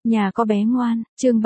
Nhà có bé ngoan, chương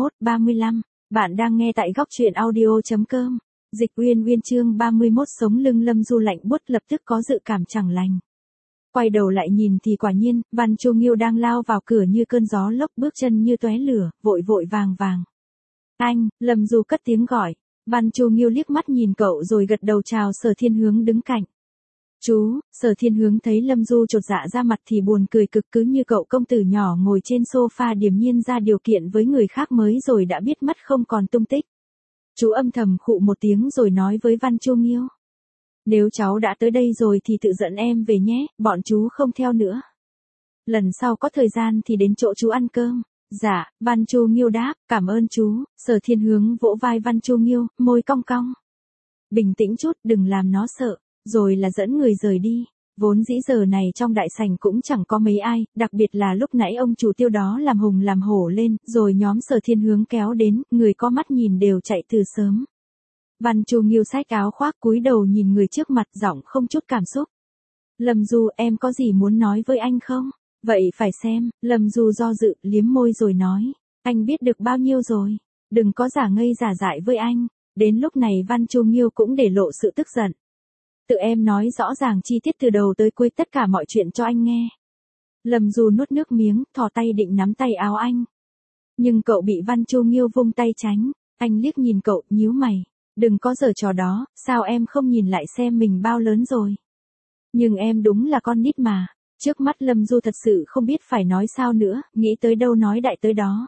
31-35. Bạn đang nghe tại góc truyện audio.com. Dịch Uyên Uyên chương 31 sống lưng Lâm Du lạnh buốt lập tức có dự cảm chẳng lành. Quay đầu lại nhìn thì quả nhiên, Văn Chu Nghiêu đang lao vào cửa như cơn gió lốc, bước chân như tóe lửa, vội vội vàng vàng. Anh, Lâm Du cất tiếng gọi. Văn Chu Nghiêu liếc mắt nhìn cậu rồi gật đầu chào Sở Thiên Hướng đứng cạnh. Chú, Sở Thiên Hướng thấy Lâm Du chột dạ ra mặt thì buồn cười cực, cứ như cậu công tử nhỏ ngồi trên sofa điềm nhiên ra điều kiện với người khác mới rồi đã biết mất không còn tung tích. Chú âm thầm khụ một tiếng rồi nói với Văn Chu Nghiêu. Nếu cháu đã tới đây rồi thì tự dẫn em về nhé, bọn chú không theo nữa. Lần sau có thời gian thì đến chỗ chú ăn cơm. Dạ, Văn Chu Nghiêu đáp, cảm ơn chú. Sở Thiên Hướng vỗ vai Văn Chu Nghiêu, môi cong cong. Bình tĩnh chút, đừng làm nó sợ. Rồi là dẫn người rời đi. Vốn dĩ giờ này trong đại sảnh cũng chẳng có mấy ai, đặc biệt là lúc nãy ông chủ Tiêu đó làm hùng làm hổ lên, rồi nhóm Sở Thiên Hướng kéo đến, người có mắt nhìn đều chạy từ sớm. Văn Chu Nghiêu xách áo khoác cúi đầu nhìn người trước mặt, giọng không chút cảm xúc. Lâm Du, em có gì muốn nói với anh không? Vậy phải xem. Lâm Du do dự, liếm môi rồi nói. Anh biết được bao nhiêu rồi? Đừng có giả ngây giả dại với anh. Đến lúc này Văn Chu Nghiêu cũng để lộ sự tức giận. Tự em nói rõ ràng chi tiết từ đầu tới cuối tất cả mọi chuyện cho anh nghe. Lâm Du nuốt nước miếng, thò tay định nắm tay áo anh. Nhưng cậu bị Văn Chu Nghiêu vung tay tránh. Anh liếc nhìn cậu, nhíu mày. Đừng có giở trò đó, sao em không nhìn lại xem mình bao lớn rồi? Nhưng em đúng là con nít mà. Trước mắt Lâm Du thật sự không biết phải nói sao nữa, nghĩ tới đâu nói đại tới đó.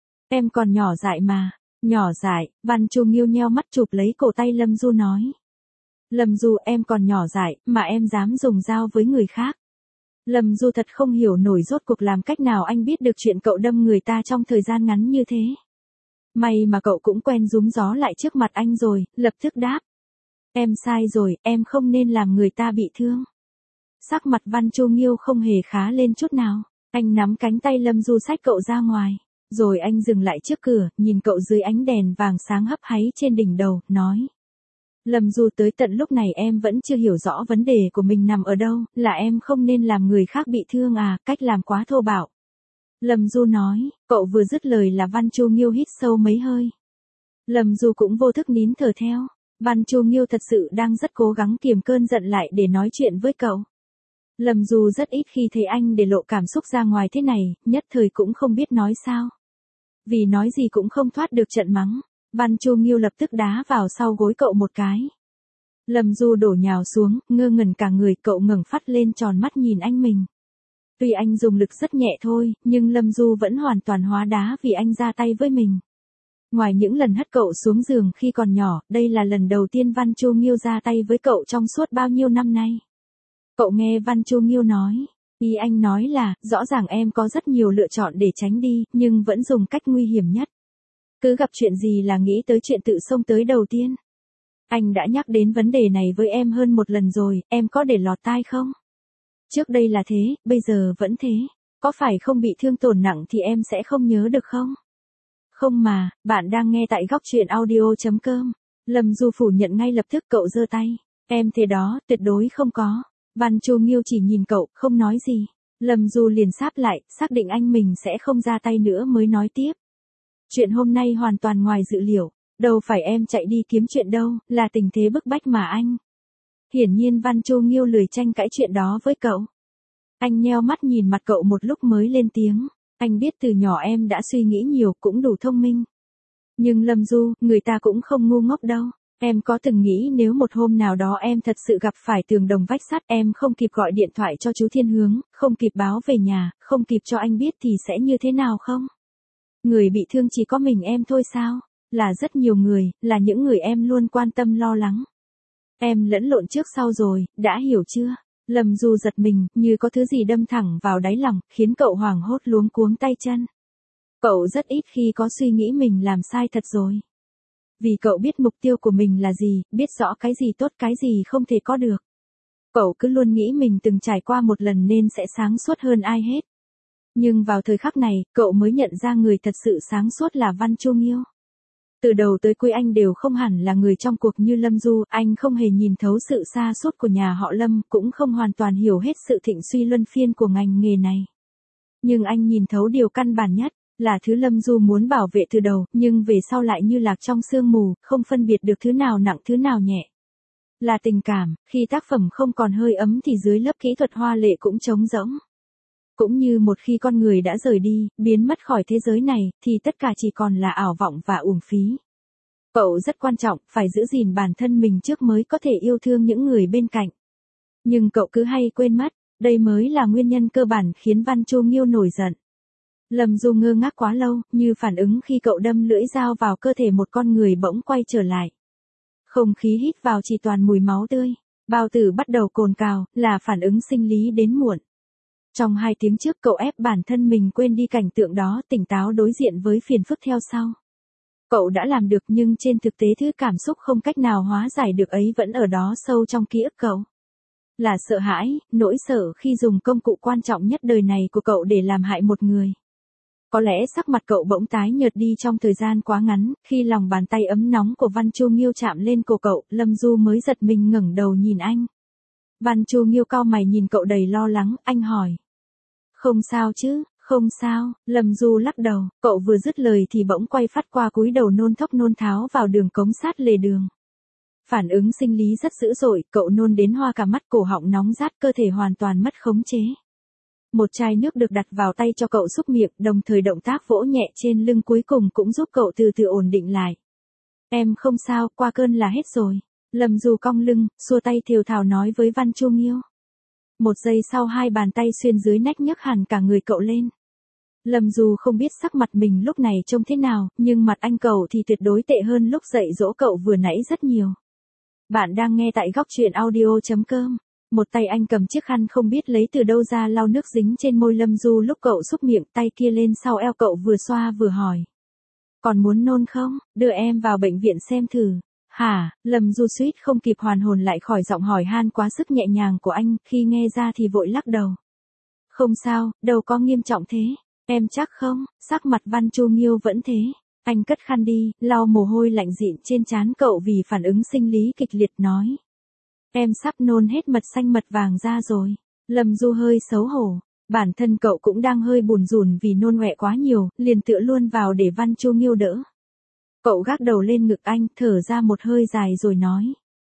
Em còn nhỏ dại mà. Nhỏ dại, Văn Chu Nghiêu nheo mắt chụp lấy cổ tay Lâm Du nói. Lâm Du, em còn nhỏ dại, mà em dám dùng dao với người khác. Lâm Du thật không hiểu nổi rốt cuộc làm cách nào anh biết được chuyện cậu đâm người ta trong thời gian ngắn như thế. May mà cậu cũng quen rúm gió lại trước mặt anh rồi, lập tức đáp. Em sai rồi, em không nên làm người ta bị thương. Sắc mặt Văn Chu Nghiêu không hề khá lên chút nào. Anh nắm cánh tay Lâm Du xách cậu ra ngoài. Rồi anh dừng lại trước cửa, nhìn cậu dưới ánh đèn vàng sáng hấp háy trên đỉnh đầu, nói. Lâm Du, tới tận lúc này em vẫn chưa hiểu rõ vấn đề của mình nằm ở đâu, là em không nên làm người khác bị thương à, cách làm quá thô bạo. Lâm Du nói, cậu vừa dứt lời là Văn Chu Nghiêu hít sâu mấy hơi. Lâm Du cũng vô thức nín thở theo. Văn Chu Nghiêu thật sự đang rất cố gắng kiềm cơn giận lại để nói chuyện với cậu. Lâm Du rất ít khi thấy anh để lộ cảm xúc ra ngoài thế này, nhất thời cũng không biết nói sao. Vì nói gì cũng không thoát được trận mắng. Văn Chu Nghiêu lập tức đá vào sau gối cậu một cái. Lâm Du đổ nhào xuống, ngơ ngẩn cả người, cậu ngẩng phát lên tròn mắt nhìn anh mình. Tuy anh dùng lực rất nhẹ thôi, nhưng Lâm Du vẫn hoàn toàn hóa đá vì anh ra tay với mình. Ngoài những lần hất cậu xuống giường khi còn nhỏ, đây là lần đầu tiên Văn Chu Nghiêu ra tay với cậu trong suốt bao nhiêu năm nay. Cậu nghe Văn Chu Nghiêu nói. Ý anh nói là, rõ ràng em có rất nhiều lựa chọn để tránh đi, nhưng vẫn dùng cách nguy hiểm nhất. Cứ gặp chuyện gì là nghĩ tới chuyện tự xông tới đầu tiên. Anh đã nhắc đến vấn đề này với em hơn một lần rồi, em có để lọt tai không? Trước đây là thế, bây giờ vẫn thế. Có phải không bị thương tổn nặng thì em sẽ không nhớ được không? Không mà, bạn đang nghe tại góc truyện audio.com. Lâm Du phủ nhận ngay lập tức, cậu giơ tay. Em thế đó, tuyệt đối không có. Văn Chu Nghiêu chỉ nhìn cậu, không nói gì. Lâm Du liền sáp lại, xác định anh mình sẽ không ra tay nữa mới nói tiếp. Chuyện hôm nay hoàn toàn ngoài dự liệu. Đâu phải em chạy đi kiếm chuyện đâu, là tình thế bức bách mà anh. Hiển nhiên Văn Chu Nghiêu lười tranh cãi chuyện đó với cậu. Anh nheo mắt nhìn mặt cậu một lúc mới lên tiếng. Anh biết từ nhỏ em đã suy nghĩ nhiều, cũng đủ thông minh. Nhưng Lâm Du, người ta cũng không ngu ngốc đâu. Em có từng nghĩ nếu một hôm nào đó em thật sự gặp phải tường đồng vách sắt, em không kịp gọi điện thoại cho chú Thiên Hướng, không kịp báo về nhà, không kịp cho anh biết thì sẽ như thế nào không? Người bị thương chỉ có mình em thôi sao? Là rất nhiều người, là những người em luôn quan tâm lo lắng. Em lẫn lộn trước sau rồi, đã hiểu chưa? Lâm Du giật mình, như có thứ gì đâm thẳng vào đáy lòng, khiến cậu hoảng hốt luống cuống tay chân. Cậu rất ít khi có suy nghĩ mình làm sai thật rồi. Vì cậu biết mục tiêu của mình là gì, biết rõ cái gì tốt cái gì không thể có được. Cậu cứ luôn nghĩ mình từng trải qua một lần nên sẽ sáng suốt hơn ai hết. Nhưng vào thời khắc này, cậu mới nhận ra người thật sự sáng suốt là Văn Chu Nghiêu. Từ đầu tới cuối anh đều không hẳn là người trong cuộc như Lâm Du, anh không hề nhìn thấu sự sa sút của nhà họ Lâm, cũng không hoàn toàn hiểu hết sự thịnh suy luân phiên của ngành nghề này. Nhưng anh nhìn thấu điều căn bản nhất, Là thứ Lâm Du muốn bảo vệ từ đầu, nhưng về sau lại như lạc trong sương mù, không phân biệt được thứ nào nặng thứ nào nhẹ. Là tình cảm, khi tác phẩm không còn hơi ấm thì dưới lớp kỹ thuật hoa lệ cũng trống rỗng. Cũng như một khi con người đã rời đi, biến mất khỏi thế giới này, thì tất cả chỉ còn là ảo vọng và uổng phí. Cậu rất quan trọng, phải giữ gìn bản thân mình trước mới có thể yêu thương những người bên cạnh. Nhưng cậu cứ hay quên mất, đây mới là nguyên nhân cơ bản khiến Văn Chu Nghiêu nổi giận. Lâm Du ngơ ngác quá lâu, như phản ứng khi cậu đâm lưỡi dao vào cơ thể một con người bỗng quay trở lại. Không khí hít vào chỉ toàn mùi máu tươi, bao tử bắt đầu cồn cào, là phản ứng sinh lý đến muộn. Trong 2 tiếng trước cậu ép bản thân mình quên đi cảnh tượng đó, tỉnh táo đối diện với phiền phức theo sau. Cậu đã làm được nhưng trên thực tế thứ cảm xúc không cách nào hóa giải được ấy vẫn ở đó sâu trong ký ức cậu. Là sợ hãi, nỗi sợ khi dùng công cụ quan trọng nhất đời này của cậu để làm hại một người. Có lẽ sắc mặt cậu bỗng tái nhợt đi trong thời gian quá ngắn, khi lòng bàn tay ấm nóng của Văn Chu Nghiêu chạm lên cổ cậu, Lâm Du mới giật mình ngẩng đầu nhìn anh. Văn Chu Nghiêu cau mày nhìn cậu đầy lo lắng, anh hỏi. Không sao chứ, không sao, Lâm Du lắc đầu, cậu vừa dứt lời thì bỗng quay phát qua cúi đầu nôn thốc nôn tháo vào đường cống sát lề đường. Phản ứng sinh lý rất dữ dội, cậu nôn đến hoa cả mắt, cổ họng nóng rát, cơ thể hoàn toàn mất khống chế. Một chai nước được đặt vào tay cho cậu xúc miệng, đồng thời động tác vỗ nhẹ trên lưng cuối cùng cũng giúp cậu từ từ ổn định lại. Em không sao, qua cơn là hết rồi. Lâm Du cong lưng, xua tay thều thào nói với Văn Chu Nghiêu. Một giây sau 2 bàn tay xuyên dưới nách nhấc hẳn cả người cậu lên. Lâm Du không biết sắc mặt mình lúc này trông thế nào, nhưng mặt anh cậu thì tuyệt đối tệ hơn lúc dạy dỗ cậu vừa nãy rất nhiều. Bạn đang nghe tại góc truyện audio.com. Một tay anh cầm chiếc khăn không biết lấy từ đâu ra lau nước dính trên môi Lâm Du lúc cậu xúc miệng, tay kia lên sau eo cậu vừa xoa vừa hỏi. Còn muốn nôn không? Đưa em vào bệnh viện xem thử. Hả? Lâm Du suýt không kịp hoàn hồn lại khỏi giọng hỏi han quá sức nhẹ nhàng của anh, khi nghe ra thì vội lắc đầu. Không sao, đâu có nghiêm trọng thế. Em chắc không? Sắc mặt Văn Chu Nghiêu vẫn thế. Anh cất khăn đi, lau mồ hôi lạnh dịn trên trán cậu vì phản ứng sinh lý kịch liệt nói. Em sắp nôn hết mật xanh mật vàng ra rồi. Lâm Du hơi xấu hổ. Bản thân cậu cũng đang hơi buồn rùn vì nôn ọe quá nhiều, liền tựa luôn vào để Văn Chu Nghiêu đỡ. Cậu gác đầu lên ngực anh, thở ra một hơi dài rồi nói.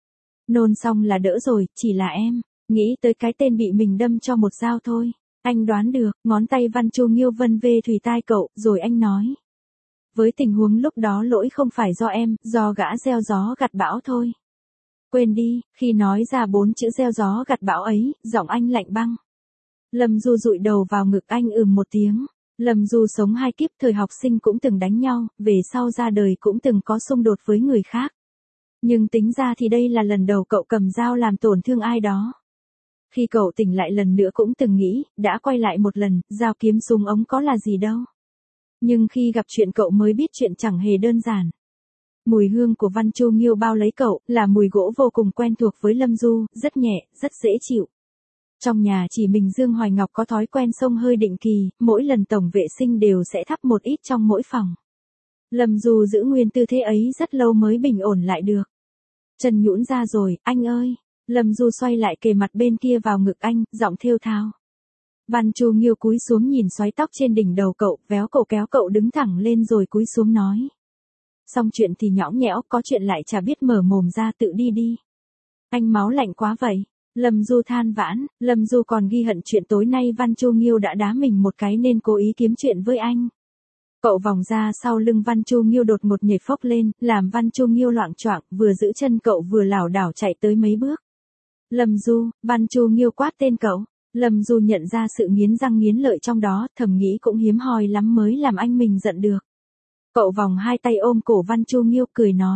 Nôn xong là đỡ rồi, chỉ là em nghĩ tới cái tên bị mình đâm cho một dao thôi. Anh đoán được, ngón tay Văn Chu Nghiêu vân về thùy tai cậu, rồi anh nói. Với tình huống lúc đó lỗi không phải do em, do gã gieo gió gặt bão thôi. Quên đi, khi nói ra 4 chữ gieo gió gặt bão ấy, giọng anh lạnh băng. Lâm Du dụi đầu vào ngực anh một tiếng. Lâm Du sống 2 kiếp, thời học sinh cũng từng đánh nhau, về sau ra đời cũng từng có xung đột với người khác. Nhưng tính ra thì đây là lần đầu cậu cầm dao làm tổn thương ai đó. Khi cậu tỉnh lại lần nữa cũng từng nghĩ, đã quay lại một lần, dao kiếm súng ống có là gì đâu. Nhưng khi gặp chuyện cậu mới biết chuyện chẳng hề đơn giản. Mùi hương của Văn Chu Nghiêu bao lấy cậu, là mùi gỗ vô cùng quen thuộc với Lâm Du, rất nhẹ, rất dễ chịu. Trong nhà chỉ mình Dương Hoài Ngọc có thói quen xông hơi định kỳ, mỗi lần tổng vệ sinh đều sẽ thắp một ít trong mỗi phòng. Lâm Du giữ nguyên tư thế ấy rất lâu mới bình ổn lại được. Chân nhũn ra rồi, anh ơi. Lâm Du xoay lại kề mặt bên kia vào ngực anh, giọng thều thào. Văn Chu Nghiêu cúi xuống nhìn xoáy tóc trên đỉnh đầu cậu, véo cậu kéo cậu đứng thẳng lên rồi cúi xuống nói. Xong chuyện thì nhõng nhẽo, có chuyện lại chả biết mở mồm ra, tự đi đi. Anh máu lạnh quá vậy. Lâm Du than vãn, Lâm Du còn ghi hận chuyện tối nay Văn Chu Nghiêu đã đá mình một cái nên cố ý kiếm chuyện với anh. Cậu vòng ra sau lưng Văn Chu Nghiêu đột ngột nhảy phốc lên, làm Văn Chu Nghiêu loạng choạng, vừa giữ chân cậu vừa lảo đảo chạy tới mấy bước. Lâm Du, Văn Chu Nghiêu quát tên cậu. Lâm Du nhận ra sự nghiến răng nghiến lợi trong đó, thầm nghĩ cũng hiếm hoi lắm mới làm anh mình giận được. Cậu vòng 2 tay ôm cổ Văn Chu Nghiêu cười nói.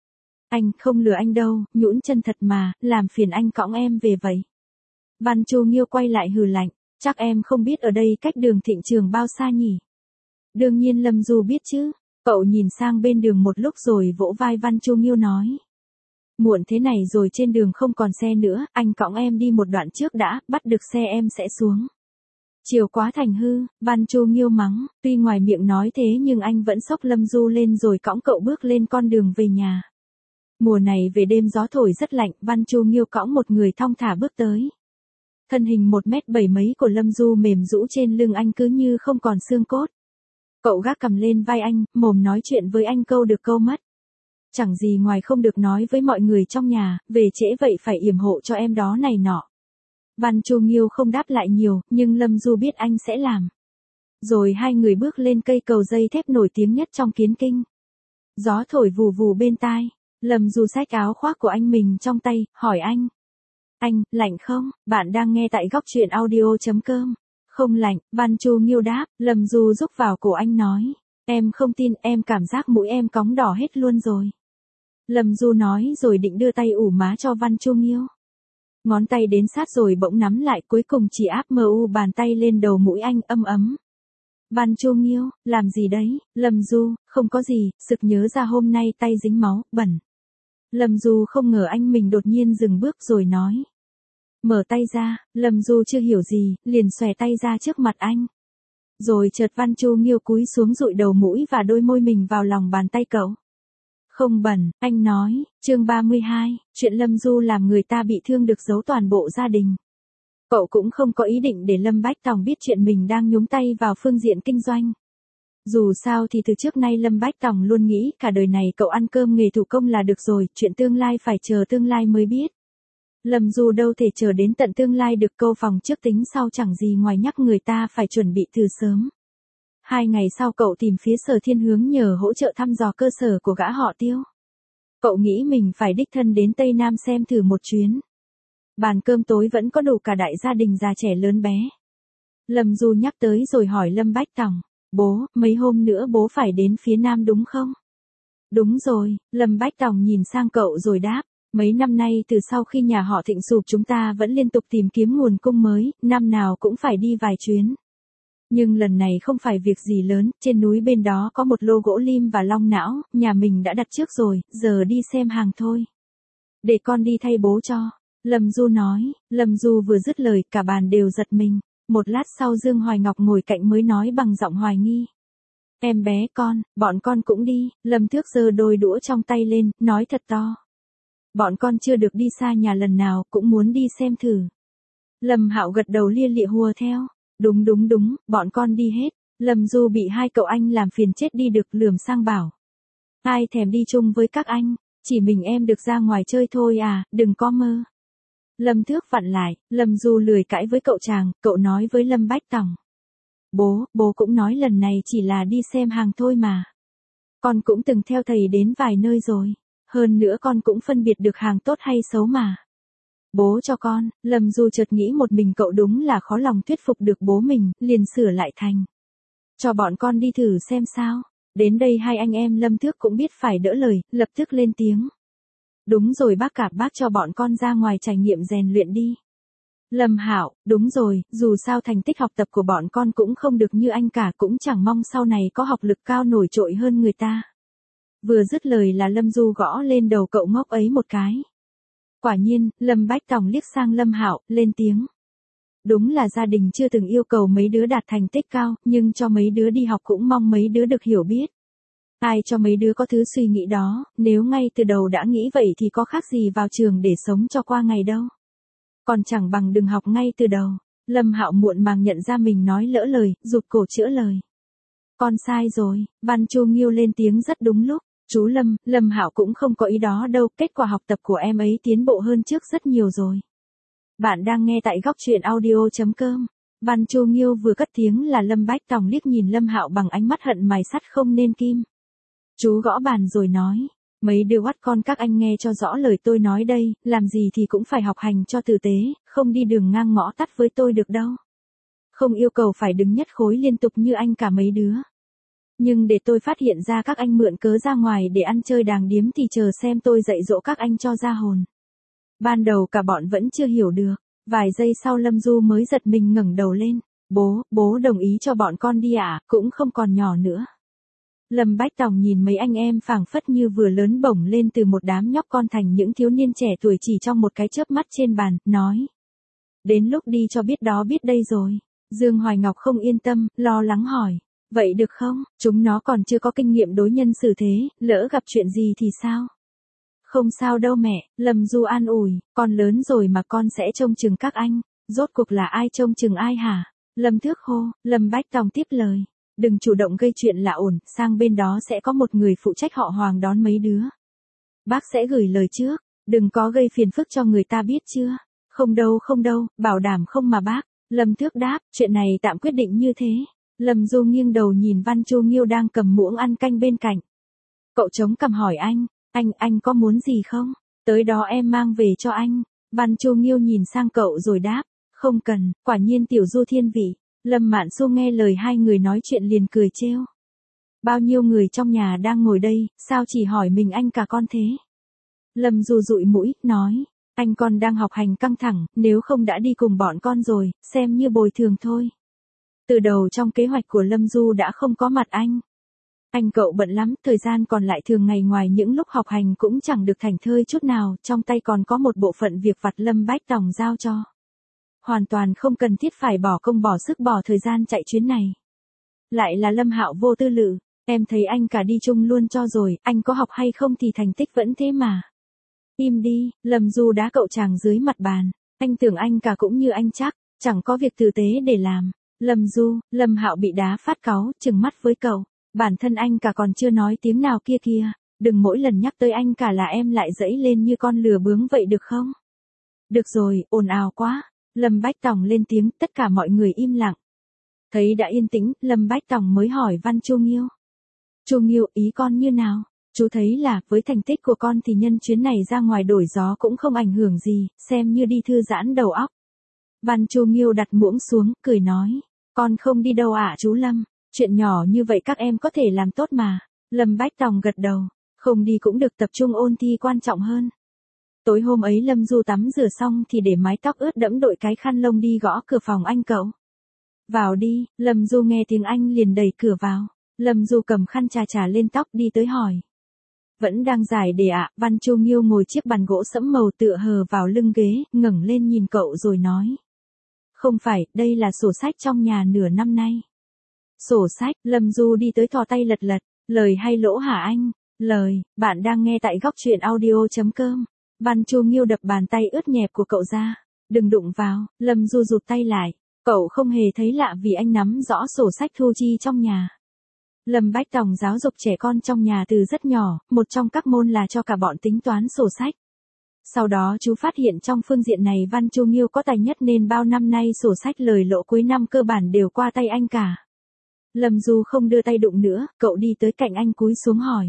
Anh không lừa anh đâu, nhũn chân thật mà, làm phiền anh cõng em về vậy. Văn Chu Nghiêu quay lại hừ lạnh, chắc em không biết ở đây cách đường Thịnh Trường bao xa nhỉ? Đương nhiên Lâm Du biết chứ. Cậu nhìn sang bên đường một lúc rồi vỗ vai Văn Chu Nghiêu nói. Muộn thế này rồi, trên đường không còn xe nữa, anh cõng em đi một đoạn trước đã, bắt được xe em sẽ xuống. Chiều quá thành hư, Văn Chu Nghiêu mắng, tuy ngoài miệng nói thế nhưng anh vẫn xốc Lâm Du lên rồi cõng cậu bước lên con đường về nhà. Mùa này về đêm gió thổi rất lạnh, Văn Chu Nghiêu cõng một người thong thả bước tới. Thân hình 1m7 mấy của Lâm Du mềm rũ trên lưng anh cứ như không còn xương cốt. Cậu gác cầm lên vai anh, mồm nói chuyện với anh câu được câu mất. Chẳng gì ngoài không được nói với mọi người trong nhà, về trễ vậy phải yểm hộ cho em đó này nọ. Văn Chu Nghiêu không đáp lại nhiều, nhưng Lâm Du biết anh sẽ làm. Rồi hai người bước lên cây cầu dây thép nổi tiếng nhất trong Kiến Kinh. Gió thổi vù vù bên tai, Lâm Du xách áo khoác của anh mình trong tay, hỏi anh. Anh, lạnh không? Bạn đang nghe tại góc truyện audio.com. Không lạnh, Văn Chu Nghiêu đáp, Lâm Du rúc vào cổ anh nói. Em không tin, em cảm giác mũi em cóng đỏ hết luôn rồi. Lâm Du nói rồi định đưa tay ủ má cho Văn Chu Nghiêu. Ngón tay đến sát rồi bỗng nắm lại, cuối cùng chỉ áp bàn tay lên đầu mũi anh, ấm ấm. Văn Chu Nghiêu, làm gì đấy? Lâm Du, không có gì, sực nhớ ra hôm nay tay dính máu, bẩn. Lâm Du không ngờ anh mình đột nhiên dừng bước rồi nói. Mở tay ra, Lâm Du chưa hiểu gì, liền xòe tay ra trước mặt anh. Rồi chợt Văn Chu Nghiêu cúi xuống dụi đầu mũi và đôi môi mình vào lòng bàn tay cậu. Không bẩn, anh nói, chương 32, chuyện Lâm Du làm người ta bị thương được giấu toàn bộ gia đình. Cậu cũng không có ý định để Lâm Bách Tòng biết chuyện mình đang nhúng tay vào phương diện kinh doanh. Dù sao thì từ trước nay Lâm Bách Tòng luôn nghĩ cả đời này cậu ăn cơm nghề thủ công là được rồi, chuyện tương lai phải chờ tương lai mới biết. Lâm Du đâu thể chờ đến tận tương lai được, câu phòng trước tính sau chẳng gì ngoài nhắc người ta phải chuẩn bị từ sớm. 2 ngày sau cậu tìm phía Sở Thiên Hướng nhờ hỗ trợ thăm dò cơ sở của gã họ Tiêu. Cậu nghĩ mình phải đích thân đến Tây Nam xem thử một chuyến. Bàn cơm tối vẫn có đủ cả đại gia đình già trẻ lớn bé. Lâm Du nhắc tới rồi hỏi Lâm Bách Tòng, bố, mấy hôm nữa bố phải đến phía Nam đúng không? Đúng rồi, Lâm Bách Tòng nhìn sang cậu rồi đáp, mấy năm nay từ sau khi nhà họ Thịnh sụp chúng ta vẫn liên tục tìm kiếm nguồn cung mới, năm nào cũng phải đi vài chuyến. Nhưng lần này không phải việc gì lớn, trên núi bên đó có một lô gỗ lim và long não, nhà mình đã đặt trước rồi, giờ đi xem hàng thôi. Để con đi thay bố cho. Lâm Du nói, Lâm Du vừa dứt lời cả bàn đều giật mình, một lát sau Dương Hoài Ngọc ngồi cạnh mới nói bằng giọng hoài nghi. Em bé con, bọn con cũng đi, Lâm Thước giơ đôi đũa trong tay lên, nói thật to. Bọn con chưa được đi xa nhà lần nào, cũng muốn đi xem thử. Lâm Hạo gật đầu lia lịa hùa theo. Đúng, bọn con đi hết. Lâm Du bị hai cậu anh làm phiền chết đi được, lườm sang bảo. Ai thèm đi chung với các anh, chỉ mình em được ra ngoài chơi thôi à, đừng có mơ. Lâm Thước vặn lại, Lâm Du lười cãi với cậu chàng, cậu nói với Lâm Bách Tòng. Bố cũng nói lần này chỉ là đi xem hàng thôi mà. Con cũng từng theo thầy đến vài nơi rồi, hơn nữa con cũng phân biệt được hàng tốt hay xấu mà. Bố cho con, Lâm Du chợt nghĩ một mình cậu đúng là khó lòng thuyết phục được bố mình, liền sửa lại thành. Cho bọn con đi thử xem sao. Đến đây hai anh em Lâm Thước cũng biết phải đỡ lời, lập tức lên tiếng. Đúng rồi bác cho bọn con ra ngoài trải nghiệm rèn luyện đi. Lâm Hạo, đúng rồi, dù sao thành tích học tập của bọn con cũng không được như anh cả, cũng chẳng mong sau này có học lực cao nổi trội hơn người ta. Vừa dứt lời là Lâm Du gõ lên đầu cậu ngốc ấy một cái. Quả nhiên, Lâm Bách Tòng liếc sang Lâm Hạo, lên tiếng. Đúng là gia đình chưa từng yêu cầu mấy đứa đạt thành tích cao, nhưng cho mấy đứa đi học cũng mong mấy đứa được hiểu biết. Ai cho mấy đứa có thứ suy nghĩ đó, nếu ngay từ đầu đã nghĩ vậy thì có khác gì vào trường để sống cho qua ngày đâu. Còn chẳng bằng đừng học ngay từ đầu. Lâm Hạo muộn màng nhận ra mình nói lỡ lời, rụt cổ chữa lời. Con sai rồi, Văn Chu Nghiêu lên tiếng rất đúng lúc. Chú Lâm Hạo cũng không có ý đó đâu, kết quả học tập của em ấy tiến bộ hơn trước rất nhiều rồi. Bạn đang nghe tại góc truyện audio.com. Văn Chu Nghiêu vừa cất tiếng là Lâm Bách Tòng liếc nhìn Lâm Hạo bằng ánh mắt hận mài sắt không nên kim. Chú gõ bàn rồi nói, mấy đứa oắt con các anh nghe cho rõ lời tôi nói đây, làm gì thì cũng phải học hành cho tử tế, không đi đường ngang ngõ tắt với tôi được đâu. Không yêu cầu phải đứng nhất khối liên tục như anh cả mấy đứa. Nhưng để tôi phát hiện ra các anh mượn cớ ra ngoài để ăn chơi đàng điếm thì chờ xem tôi dạy dỗ các anh cho ra hồn. Ban đầu cả bọn vẫn chưa hiểu được, vài giây sau Lâm Du mới giật mình ngẩng đầu lên. Bố đồng ý cho bọn con đi à, cũng không còn nhỏ nữa. Lâm Bách Tòng nhìn mấy anh em phảng phất như vừa lớn bổng lên từ một đám nhóc con thành những thiếu niên trẻ tuổi chỉ trong một cái chớp mắt trên bàn, nói. Đến lúc đi cho biết đó biết đây rồi. Dương Hoài Ngọc không yên tâm, lo lắng hỏi. Vậy được không, chúng nó còn chưa có kinh nghiệm đối nhân xử thế, lỡ gặp chuyện gì thì sao? Không sao đâu mẹ, Lâm Du an ủi, con lớn rồi mà con sẽ trông chừng các anh. Rốt cuộc là ai trông chừng ai hả? Lâm Thước hô, Lâm Bách Tòng tiếp lời. Đừng chủ động gây chuyện là ổn, sang bên đó sẽ có một người phụ trách họ Hoàng đón mấy đứa. Bác sẽ gửi lời trước, đừng có gây phiền phức cho người ta biết chưa? Không đâu, bảo đảm không mà bác. Lâm Thước đáp, chuyện này tạm quyết định như thế. Lâm Du nghiêng đầu nhìn Văn Chu Nghiêu đang cầm muỗng ăn canh bên cạnh. Cậu chống cằm hỏi anh có muốn gì không? Tới đó em mang về cho anh. Văn Chu Nghiêu nhìn sang cậu rồi đáp, không cần, quả nhiên tiểu Du thiên vị. Lâm Mạn Xu nghe lời hai người nói chuyện liền cười trêu. Bao nhiêu người trong nhà đang ngồi đây, sao chỉ hỏi mình anh cả con thế? Lâm Du dụi mũi, nói, anh con đang học hành căng thẳng, nếu không đã đi cùng bọn con rồi, xem như bồi thường thôi. Từ đầu trong kế hoạch của Lâm Du đã không có mặt anh. Anh cậu bận lắm, thời gian còn lại thường ngày ngoài những lúc học hành cũng chẳng được thảnh thơi chút nào, trong tay còn có một bộ phận việc vặt Lâm Bách Tòng giao cho. Hoàn toàn không cần thiết phải bỏ công bỏ sức bỏ thời gian chạy chuyến này. Lại là Lâm Hạo vô tư lự, em thấy anh cả đi chung luôn cho rồi, anh có học hay không thì thành tích vẫn thế mà. Im đi, Lâm Du đá cậu chàng dưới mặt bàn, anh tưởng anh cả cũng như anh chắc, chẳng có việc tử tế để làm. Lâm Hạo bị đá phát cáu, trừng mắt với cậu, bản thân anh cả còn chưa nói tiếng nào kia, đừng mỗi lần nhắc tới anh cả là em lại dẫy lên như con lừa bướm vậy được không? Được rồi, ồn ào quá. Lâm Bách Tòng lên tiếng, tất cả mọi người im lặng. Thấy đã yên tĩnh, Lâm Bách Tòng mới hỏi Văn Chu Nghiêu. Chu Nghiêu, ý con như nào? Chú thấy là, với thành tích của con thì nhân chuyến này ra ngoài đổi gió cũng không ảnh hưởng gì, xem như đi thư giãn đầu óc. Văn Chu Nghiêu đặt muỗng xuống, cười nói. Con không đi đâu ạ chú Lâm, chuyện nhỏ như vậy các em có thể làm tốt mà. Lâm Bách Tòng gật đầu, không đi cũng được, tập trung ôn thi quan trọng hơn. Tối hôm ấy Lâm Du tắm rửa xong thì để mái tóc ướt đẫm đội cái khăn lông đi gõ cửa phòng anh cậu. Vào đi, Lâm Du nghe tiếng anh liền đẩy cửa vào. Lâm Du cầm khăn chà lên tóc đi tới hỏi. Vẫn đang giải đề ạ. Văn Chu Nghiêu ngồi chiếc bàn gỗ sẫm màu tựa hờ vào lưng ghế, ngẩng lên nhìn cậu rồi nói. Không phải, đây là sổ sách trong nhà nửa năm nay. Sổ sách, Lâm Du đi tới thò tay lật, lời hay lỗ hả anh? Lời, bạn đang nghe tại góc truyện audio.com. Văn Chu Nghiêu đập bàn tay ướt nhẹp của cậu ra. Đừng đụng vào, Lâm Du rụt tay lại. Cậu không hề thấy lạ vì anh nắm rõ sổ sách thu chi trong nhà. Lâm Bách Tòng giáo dục trẻ con trong nhà từ rất nhỏ, một trong các môn là cho cả bọn tính toán sổ sách. Sau đó chú phát hiện trong phương diện này Văn Chu Nghiêu có tài nhất nên bao năm nay sổ sách lời lỗ cuối năm cơ bản đều qua tay anh cả. Lâm Du không đưa tay đụng nữa, cậu đi tới cạnh anh cúi xuống hỏi.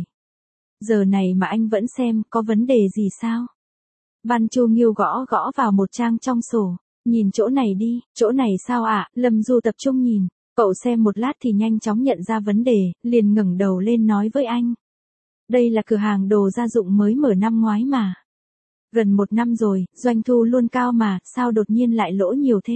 Giờ này mà anh vẫn xem, có vấn đề gì sao? Văn Chu Nghiêu gõ vào một trang trong sổ. Nhìn chỗ này đi, chỗ này sao ạ? Lâm Du tập trung nhìn. Cậu xem một lát thì nhanh chóng nhận ra vấn đề, liền ngẩng đầu lên nói với anh. Đây là cửa hàng đồ gia dụng mới mở năm ngoái mà. Gần 1 năm rồi, doanh thu luôn cao mà, sao đột nhiên lại lỗ nhiều thế?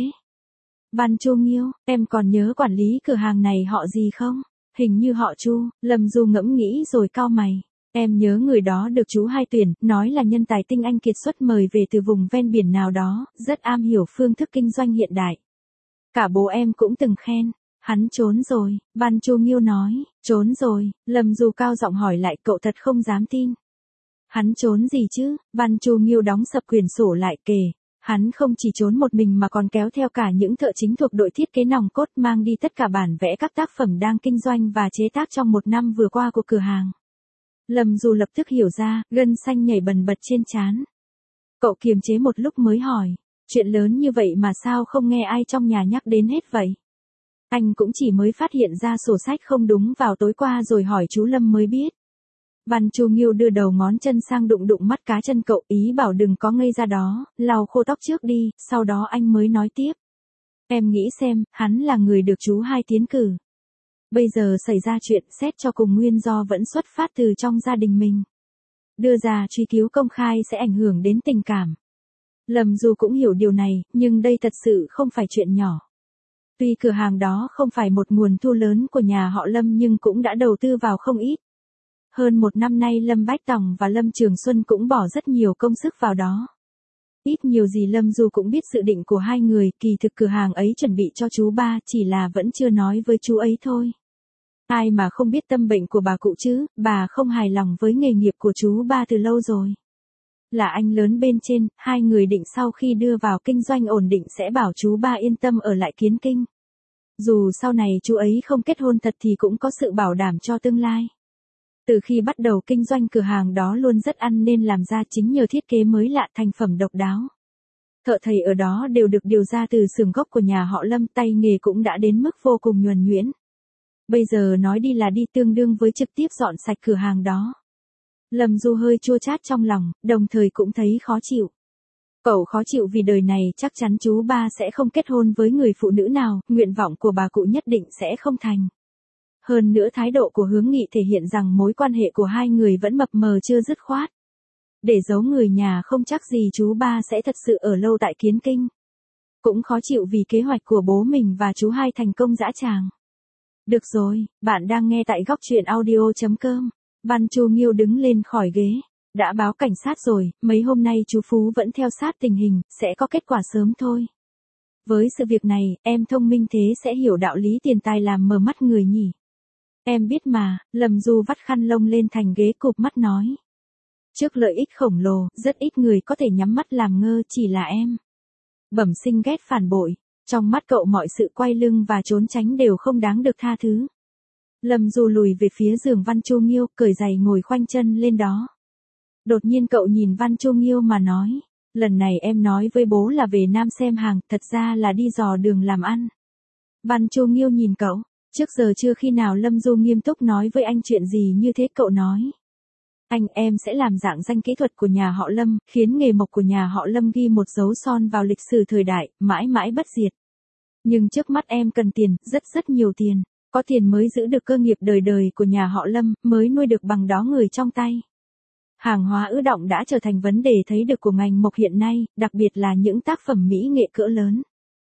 Văn Chu Nghiêu, em còn nhớ quản lý cửa hàng này họ gì không? Hình như họ Chu. Lâm Du ngẫm nghĩ rồi cau mày. Em nhớ người đó được chú Hai tuyển, nói là nhân tài tinh anh kiệt xuất mời về từ vùng ven biển nào đó, rất am hiểu phương thức kinh doanh hiện đại. Cả bố em cũng từng khen. Hắn trốn rồi, Văn Chu Nghiêu nói. Trốn rồi, Lâm Du cao giọng hỏi lại, cậu thật không dám tin. Hắn trốn gì chứ? Văn Chu Nghiêu đóng sập quyển sổ lại kể. Hắn không chỉ trốn một mình mà còn kéo theo cả những thợ chính thuộc đội thiết kế nòng cốt mang đi tất cả bản vẽ các tác phẩm đang kinh doanh và chế tác trong 1 năm vừa qua của cửa hàng. Lâm Du lập tức hiểu ra, gân xanh nhảy bần bật trên trán. Cậu kiềm chế một lúc mới hỏi, chuyện lớn như vậy mà sao không nghe ai trong nhà nhắc đến hết vậy? Anh cũng chỉ mới phát hiện ra sổ sách không đúng vào tối qua rồi hỏi chú Lâm mới biết. Văn Chu Nghiêu đưa đầu ngón chân sang đụng mắt cá chân cậu, ý bảo đừng có ngây ra đó, lau khô tóc trước đi, sau đó anh mới nói tiếp. Em nghĩ xem, hắn là người được chú Hai tiến cử. Bây giờ xảy ra chuyện, xét cho cùng nguyên do vẫn xuất phát từ trong gia đình mình. Đưa ra truy cứu công khai sẽ ảnh hưởng đến tình cảm. Lâm Du cũng hiểu điều này, nhưng đây thật sự không phải chuyện nhỏ. Tuy cửa hàng đó không phải một nguồn thu lớn của nhà họ Lâm nhưng cũng đã đầu tư vào không ít. Hơn 1 năm nay Lâm Bách Tòng và Lâm Trường Xuân cũng bỏ rất nhiều công sức vào đó. Ít nhiều gì Lâm Du cũng biết dự định của hai người, kỳ thực cửa hàng ấy chuẩn bị cho chú Ba, chỉ là vẫn chưa nói với chú ấy thôi. Ai mà không biết tâm bệnh của bà cụ chứ, bà không hài lòng với nghề nghiệp của chú Ba từ lâu rồi. Là anh lớn bên trên, hai người định sau khi đưa vào kinh doanh ổn định sẽ bảo chú Ba yên tâm ở lại Kiến Kinh. Dù sau này chú ấy không kết hôn thật thì cũng có sự bảo đảm cho tương lai. Từ khi bắt đầu kinh doanh cửa hàng đó luôn rất ăn nên làm ra, chính nhờ thiết kế mới lạ, thành phẩm độc đáo. Thợ thầy ở đó đều được điều ra từ xưởng gốc của nhà họ Lâm, tay nghề cũng đã đến mức vô cùng nhuần nhuyễn. Bây giờ nói đi là đi, tương đương với trực tiếp dọn sạch cửa hàng đó. Lâm Du hơi chua chát trong lòng, đồng thời cũng thấy khó chịu. Cậu khó chịu vì đời này chắc chắn chú ba sẽ không kết hôn với người phụ nữ nào, nguyện vọng của bà cụ nhất định sẽ không thành. Hơn nữa thái độ của Hướng Nghị thể hiện rằng mối quan hệ của hai người vẫn mập mờ chưa dứt khoát. Để giấu người nhà không chắc gì chú ba sẽ thật sự ở lâu tại Kiến Kinh. Cũng khó chịu vì kế hoạch của bố mình và chú hai thành công dã tràng. Được rồi, bạn đang nghe tại góc truyện audio.com. Văn Chu Nghiêu đứng lên khỏi ghế. Đã báo cảnh sát rồi, mấy hôm nay chú Phú vẫn theo sát tình hình, sẽ có kết quả sớm thôi. Với sự việc này, em thông minh thế sẽ hiểu đạo lý tiền tài làm mờ mắt người nhỉ. Em biết mà, Lâm Du vắt khăn lông lên thành ghế cụp mắt nói. Trước lợi ích khổng lồ, rất ít người có thể nhắm mắt làm ngơ, chỉ là em. Bẩm sinh ghét phản bội, trong mắt cậu mọi sự quay lưng và trốn tránh đều không đáng được tha thứ. Lâm Du lùi về phía giường Văn Chu Nghiêu, cởi giày ngồi khoanh chân lên đó. Đột nhiên cậu nhìn Văn Chu Nghiêu mà nói, lần này em nói với bố là về Nam xem hàng, thật ra là đi dò đường làm ăn. Văn Chu Nghiêu nhìn cậu, trước giờ chưa khi nào Lâm Du nghiêm túc nói với anh chuyện gì như thế. Cậu nói, anh em sẽ làm dạng danh kỹ thuật của nhà họ Lâm, khiến nghề mộc của nhà họ Lâm ghi một dấu son vào lịch sử thời đại, mãi mãi bất diệt. Nhưng trước mắt em cần tiền, rất nhiều tiền. Có tiền mới giữ được cơ nghiệp đời đời của nhà họ Lâm, mới nuôi được bằng đó người trong tay. Hàng hóa ứ động đã trở thành vấn đề thấy được của ngành mộc hiện nay, đặc biệt là những tác phẩm mỹ nghệ cỡ lớn.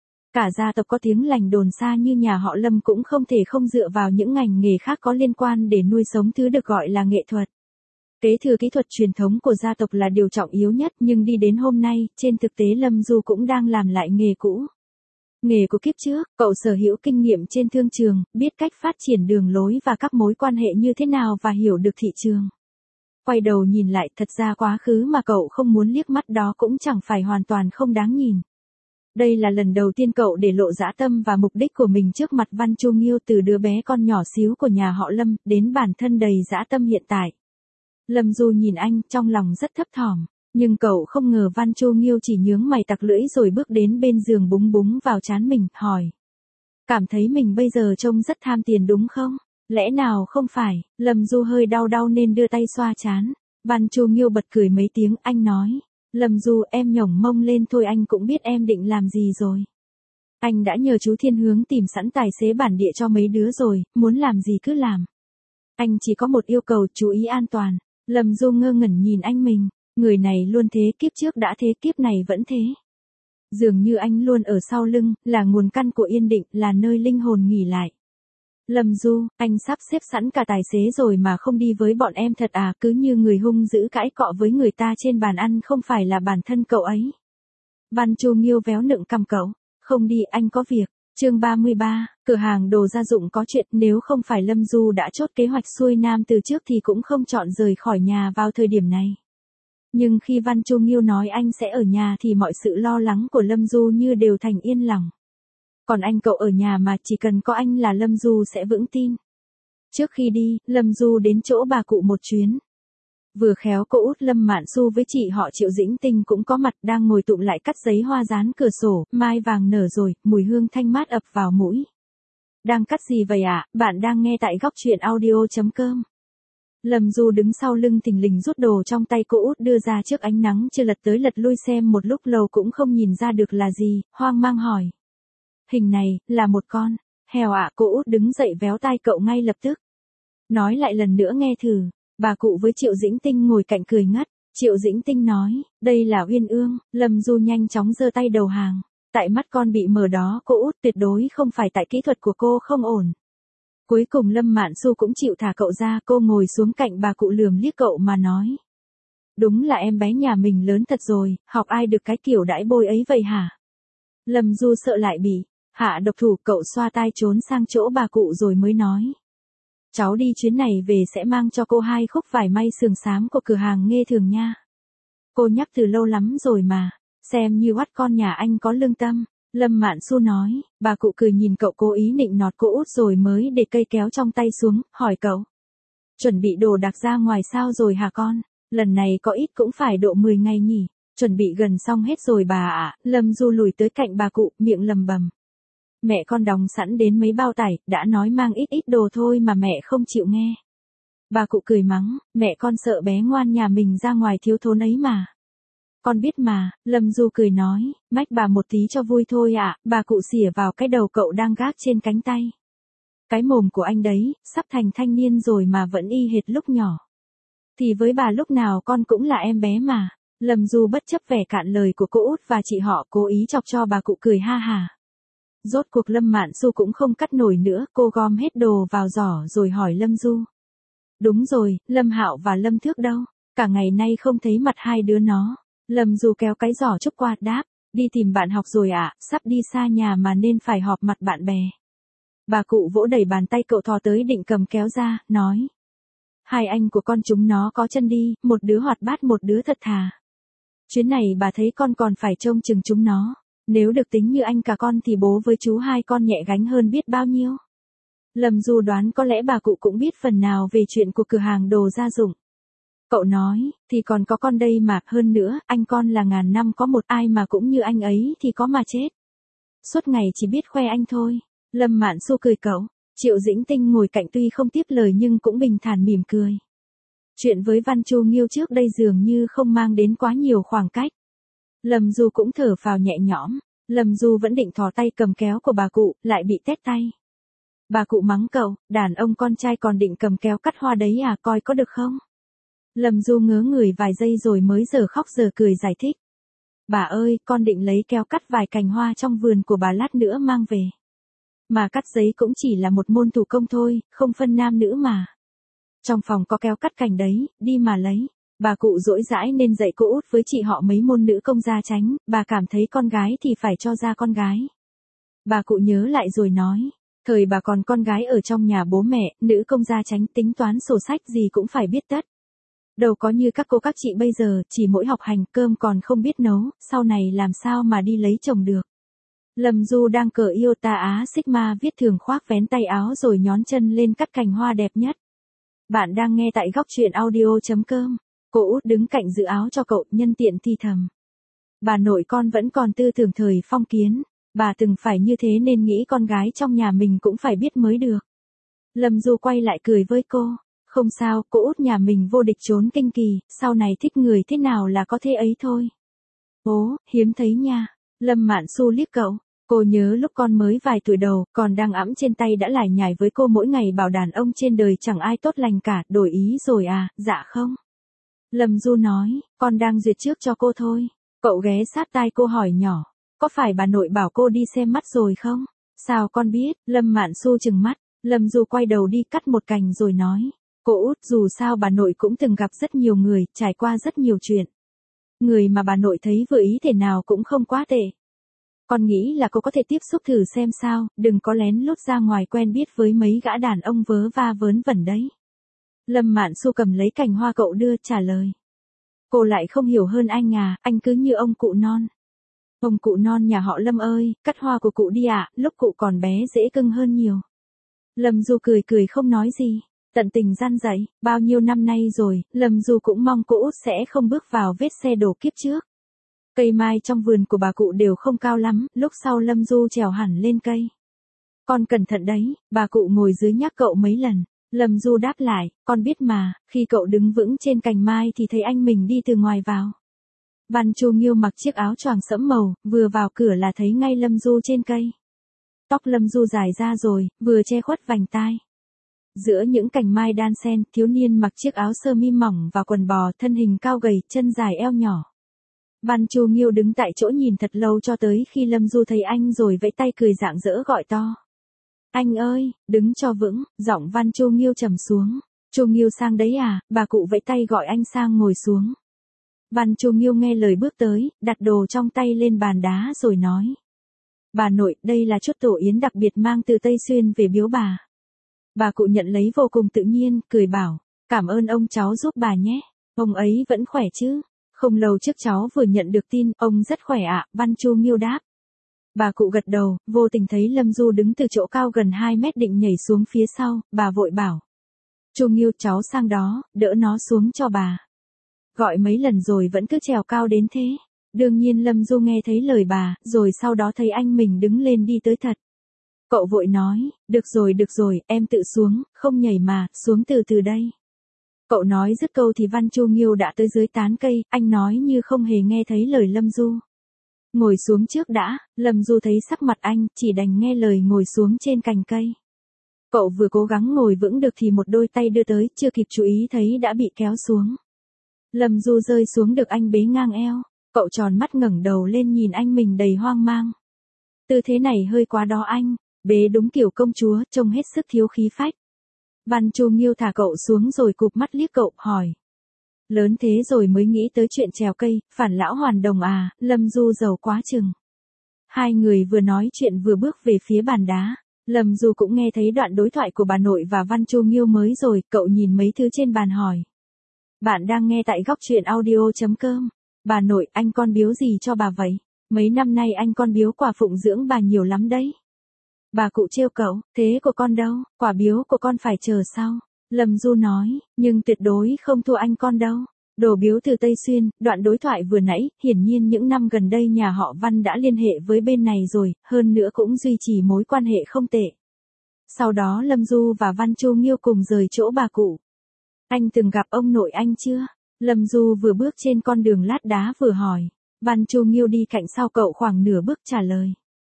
Cả gia tộc có tiếng lành đồn xa như nhà họ Lâm cũng không thể không dựa vào những ngành nghề khác có liên quan để nuôi sống thứ được gọi là nghệ thuật. Kế thừa kỹ thuật truyền thống của gia tộc là điều trọng yếu nhất, nhưng đi đến hôm nay, trên thực tế Lâm Du cũng đang làm lại nghề cũ. Nghề của kiếp trước, cậu sở hữu kinh nghiệm trên thương trường, biết cách phát triển đường lối và các mối quan hệ như thế nào và hiểu được thị trường. Quay đầu nhìn lại, thật ra quá khứ mà cậu không muốn liếc mắt đó cũng chẳng phải hoàn toàn không đáng nhìn. Đây là lần đầu tiên cậu để lộ dã tâm và mục đích của mình trước mặt Văn Chu Nghiêu, từ đứa bé con nhỏ xíu của nhà họ Lâm, đến bản thân đầy dã tâm hiện tại. Lâm Du nhìn anh, trong lòng rất thấp thỏm, nhưng cậu không ngờ Văn Chu Nghiêu chỉ nhướng mày tặc lưỡi rồi bước đến bên giường búng búng vào trán mình, hỏi. Cảm thấy mình bây giờ trông rất tham tiền đúng không? Lẽ nào không phải? Lâm Du hơi đau nên đưa tay xoa trán. Văn Chu Nghiêu bật cười mấy tiếng, anh nói. Lâm Du, em nhổng mông lên thôi, anh cũng biết em định làm gì rồi. Anh đã nhờ chú Thiên Hướng tìm sẵn tài xế bản địa cho mấy đứa rồi, muốn làm gì cứ làm. Anh chỉ có một yêu cầu, chú ý an toàn. Lâm Du ngơ ngẩn nhìn anh mình, người này luôn thế, kiếp trước đã thế, kiếp này vẫn thế. Dường như anh luôn ở sau lưng, là nguồn căn của yên định, là nơi linh hồn nghỉ lại. Lâm Du, anh sắp xếp sẵn cả tài xế rồi mà không đi với bọn em thật à, cứ như người hung dữ cãi cọ với người ta trên bàn ăn, không phải là bản thân cậu ấy. Văn Chu Nghiêu véo nựng cằm cậu, không đi, anh có việc. Chương 33, cửa hàng đồ gia dụng có chuyện, nếu không phải Lâm Du đã chốt kế hoạch xuôi nam từ trước thì cũng không chọn rời khỏi nhà vào thời điểm này. Nhưng khi Văn Chu Nghiêu nói anh sẽ ở nhà thì mọi sự lo lắng của Lâm Du như đều thành yên lòng. Còn anh cậu ở nhà mà, chỉ cần có anh là Lâm Du sẽ vững tin. Trước khi đi, Lâm Du đến chỗ bà cụ một chuyến. Vừa khéo cô út Lâm Mạn Xu với chị họ Triệu Dĩnh Tinh cũng có mặt, đang ngồi tụng lại cắt giấy hoa dán cửa sổ, mai vàng nở rồi, mùi hương thanh mát ập vào mũi. Đang cắt gì vậy ạ? Bạn đang nghe tại góc truyện audio.com. Lâm Du đứng sau lưng thình lình rút đồ trong tay cô út đưa ra trước ánh nắng chưa lật tới lật lui xem một lúc lâu cũng không nhìn ra được là gì, hoang mang hỏi. Hình này, là một con heo ạ. Cô út đứng dậy véo tai cậu ngay lập tức. Nói lại lần nữa nghe thử. Bà cụ với Triệu Dĩnh Tinh ngồi cạnh cười ngất. Triệu Dĩnh Tinh nói, đây là uyên ương. Lâm Du nhanh chóng giơ tay đầu hàng. Tại mắt con bị mờ đó cô út, tuyệt đối không phải tại kỹ thuật của cô không ổn. Cuối cùng Lâm Mạn Xu cũng chịu thả cậu ra, cô ngồi xuống cạnh bà cụ lườm liếc cậu mà nói. Đúng là em bé nhà mình lớn thật rồi, học ai được cái kiểu đãi bôi ấy vậy hả? Lâm Du sợ lại bị hạ độc thủ, cậu xoa tai trốn sang chỗ bà cụ rồi mới nói. Cháu đi chuyến này về sẽ mang cho cô 2 khúc vải may sườn xám của cửa hàng Nghê Thường nha. Cô nhắc từ lâu lắm rồi mà, xem như oắt con nhà anh có lương tâm. Lâm Mạn Xu nói, bà cụ cười nhìn cậu cố ý nịnh nọt cô út rồi mới để cây kéo trong tay xuống, hỏi cậu. Chuẩn bị đồ đạc ra ngoài sao rồi hả con? Lần này có ít cũng phải độ 10 ngày nhỉ? Chuẩn bị gần xong hết rồi bà ạ. Lâm Du lùi tới cạnh bà cụ, miệng lầm bầm. Mẹ con đóng sẵn đến mấy bao tải, đã nói mang ít ít đồ thôi mà mẹ không chịu nghe. Bà cụ cười mắng, mẹ con sợ bé ngoan nhà mình ra ngoài thiếu thốn ấy mà. Con biết mà, Lâm Du cười nói, mách bà một tí cho vui thôi ạ. Bà cụ xỉa vào cái đầu cậu đang gác trên cánh tay. Cái mồm của anh đấy, sắp thành thanh niên rồi mà vẫn y hệt lúc nhỏ. Thì với bà lúc nào con cũng là em bé mà. Lâm Du bất chấp vẻ cạn lời của cô út và chị họ cố ý chọc cho bà cụ cười ha hả. Rốt cuộc Lâm Mạn Xu cũng không cắt nổi nữa, cô gom hết đồ vào giỏ rồi hỏi Lâm Du. Đúng rồi, Lâm Hạo và Lâm Thước đâu? Cả ngày nay không thấy mặt hai đứa nó. Lâm Du kéo cái giỏ trúc qua đáp, đi tìm bạn học rồi ạ, sắp đi xa nhà mà nên phải họp mặt bạn bè. Bà cụ vỗ đẩy bàn tay cậu thò tới định cầm kéo ra, nói. Hai anh của con chúng nó có chân đi, một đứa hoạt bát một đứa thật thà. Chuyến này bà thấy con còn phải trông chừng chúng nó. Nếu được tính như anh cả con thì bố với chú hai con nhẹ gánh hơn biết bao nhiêu. Lâm Du đoán có lẽ bà cụ cũng biết phần nào về chuyện của cửa hàng đồ gia dụng. Cậu nói, thì còn có con đây mà, hơn nữa, anh con là ngàn năm có một, ai mà cũng như anh ấy thì có mà chết. Suốt ngày chỉ biết khoe anh thôi. Lâm Mạn Xu cười cậu. Triệu Dĩnh Tinh ngồi cạnh tuy không tiếp lời nhưng cũng bình thản mỉm cười. Chuyện với Văn Chu Nghiêu trước đây dường như không mang đến quá nhiều khoảng cách. Lâm Du cũng thở phào nhẹ nhõm. Lâm Du vẫn định thò tay cầm kéo của bà cụ, lại bị tét tay. Bà cụ mắng cậu, đàn ông con trai còn định cầm kéo cắt hoa đấy à, coi có được không? Lâm Du ngớ người vài giây rồi mới giờ khóc giờ cười giải thích. Bà ơi, con định lấy kéo cắt vài cành hoa trong vườn của bà lát nữa mang về. Mà cắt giấy cũng chỉ là một môn thủ công thôi, không phân nam nữ mà. Trong phòng có kéo cắt cành đấy, đi mà lấy. Bà cụ dỗi dãi nên dạy cô út với chị họ mấy môn nữ công gia chánh, bà cảm thấy con gái thì phải cho ra con gái. Bà cụ nhớ lại rồi nói, thời bà còn con gái ở trong nhà bố mẹ, nữ công gia chánh tính toán sổ sách gì cũng phải biết tất. Đâu có như các cô các chị bây giờ, chỉ mỗi học hành cơm còn không biết nấu, sau này làm sao mà đi lấy chồng được. Lâm Du đang cởi Iota Á Sigma viết thường khoác vén tay áo rồi nhón chân lên cắt cành hoa đẹp nhất. Bạn đang nghe tại góc truyện audio.com. Cô út đứng cạnh giữ áo cho cậu, nhân tiện thì thầm. Bà nội con vẫn còn tư tưởng thời phong kiến. Bà từng phải như thế nên nghĩ con gái trong nhà mình cũng phải biết mới được. Lâm Du quay lại cười với cô. Không sao, cô út nhà mình vô địch trốn kinh kỳ, sau này thích người thế nào là có thế ấy thôi. Ố, hiếm thấy nha. Lâm Mạn Xu liếc cậu. Cô nhớ lúc con mới vài tuổi đầu, còn đang ẵm trên tay đã lải nhải với cô mỗi ngày bảo đàn ông trên đời chẳng ai tốt lành cả, đổi ý rồi à, dạ không? Lâm Du nói, con đang duyệt trước cho cô thôi. Cậu ghé sát tai cô hỏi nhỏ, có phải bà nội bảo cô đi xem mắt rồi không? Sao con biết? Lâm Mạn Xu trừng mắt. Lâm Du quay đầu đi cắt một cành rồi nói, cô út dù sao bà nội cũng từng gặp rất nhiều người, trải qua rất nhiều chuyện. Người mà bà nội thấy vừa ý thể nào cũng không quá tệ. Con nghĩ là cô có thể tiếp xúc thử xem sao, đừng có lén lút ra ngoài quen biết với mấy gã đàn ông vớ va vớn vẩn đấy. Lâm Mạn Xu cầm lấy cành hoa cậu đưa, trả lời. Cô lại không hiểu hơn anh à, anh cứ như ông cụ non. Ông cụ non nhà họ Lâm ơi, cắt hoa của cụ đi ạ, lúc cụ còn bé dễ cưng hơn nhiều. Lâm Du cười cười không nói gì, tận tình gian dạy, bao nhiêu năm nay rồi, Lâm Du cũng mong cô út sẽ không bước vào vết xe đổ kiếp trước. Cây mai trong vườn của bà cụ đều không cao lắm, lúc sau Lâm Du trèo hẳn lên cây. Con cẩn thận đấy, bà cụ ngồi dưới nhắc cậu mấy lần. Lâm Du đáp lại, con biết mà, khi cậu đứng vững trên cành mai thì thấy anh mình đi từ ngoài vào. Văn Chu Nghiêu mặc chiếc áo choàng sẫm màu, vừa vào cửa là thấy ngay Lâm Du trên cây. Tóc Lâm Du dài ra rồi, vừa che khuất vành tai. Giữa những cành mai đan xen, thiếu niên mặc chiếc áo sơ mi mỏng và quần bò, thân hình cao gầy, chân dài eo nhỏ. Văn Chu Nghiêu đứng tại chỗ nhìn thật lâu cho tới khi Lâm Du thấy anh rồi vẫy tay cười rạng rỡ gọi to. Anh ơi, đứng cho vững, giọng Văn Chu Nghiêu trầm xuống. Chu Nghiêu sang đấy à, bà cụ vẫy tay gọi anh sang ngồi xuống. Văn Chu Nghiêu nghe lời bước tới, đặt đồ trong tay lên bàn đá rồi nói. Bà nội, đây là chút tổ yến đặc biệt mang từ Tây Xuyên về biếu bà. Bà cụ nhận lấy vô cùng tự nhiên, cười bảo, cảm ơn ông cháu giúp bà nhé. Ông ấy vẫn khỏe chứ? Không lâu trước cháu vừa nhận được tin, ông rất khỏe ạ, Văn Chu Nghiêu đáp. Bà cụ gật đầu, vô tình thấy Lâm Du đứng từ chỗ cao gần 2 mét định nhảy xuống phía sau, bà vội bảo. Chu Nghiêu cháu sang đó, đỡ nó xuống cho bà. Gọi mấy lần rồi vẫn cứ trèo cao đến thế. Đương nhiên Lâm Du nghe thấy lời bà, rồi sau đó thấy anh mình đứng lên đi tới thật. Cậu vội nói, được rồi, em tự xuống, không nhảy mà, xuống từ từ đây. Cậu nói dứt câu thì Văn Chu Nghiêu đã tới dưới tán cây, anh nói như không hề nghe thấy lời Lâm Du. Ngồi xuống trước đã, Lâm Du thấy sắc mặt anh, chỉ đành nghe lời ngồi xuống trên cành cây. Cậu vừa cố gắng ngồi vững được thì một đôi tay đưa tới, chưa kịp chú ý thấy đã bị kéo xuống. Lâm Du rơi xuống được anh bế ngang eo, cậu tròn mắt ngẩng đầu lên nhìn anh mình đầy hoang mang. Tư thế này hơi quá đó anh, bế đúng kiểu công chúa, trông hết sức thiếu khí phách. Văn Chu Nghiêu thả cậu xuống rồi cụp mắt liếc cậu, hỏi. Lớn thế rồi mới nghĩ tới chuyện trèo cây, phản lão hoàn đồng à, Lâm Du giàu quá chừng. Hai người vừa nói chuyện vừa bước về phía bàn đá. Lâm Du cũng nghe thấy đoạn đối thoại của bà nội và Văn Chu Nghiêu mới rồi, cậu nhìn mấy thứ trên bàn hỏi. Bạn đang nghe tại góc truyện audio.com. Bà nội, anh con biếu gì cho bà vậy? Mấy năm nay anh con biếu quà phụng dưỡng bà nhiều lắm đấy. Bà cụ trêu cậu, thế của con đâu, quả biếu của con phải chờ sau. Lâm Du nói, nhưng tuyệt đối không thua anh con đâu. Đồ biếu từ Tây Xuyên, đoạn đối thoại vừa nãy, hiển nhiên những năm gần đây nhà họ Văn đã liên hệ với bên này rồi, hơn nữa cũng duy trì mối quan hệ không tệ. Sau đó Lâm Du và Văn Chu Nghiêu cùng rời chỗ bà cụ. Anh từng gặp ông nội anh chưa? Lâm Du vừa bước trên con đường lát đá vừa hỏi. Văn Chu Nghiêu đi cạnh sau cậu khoảng nửa bước trả lời.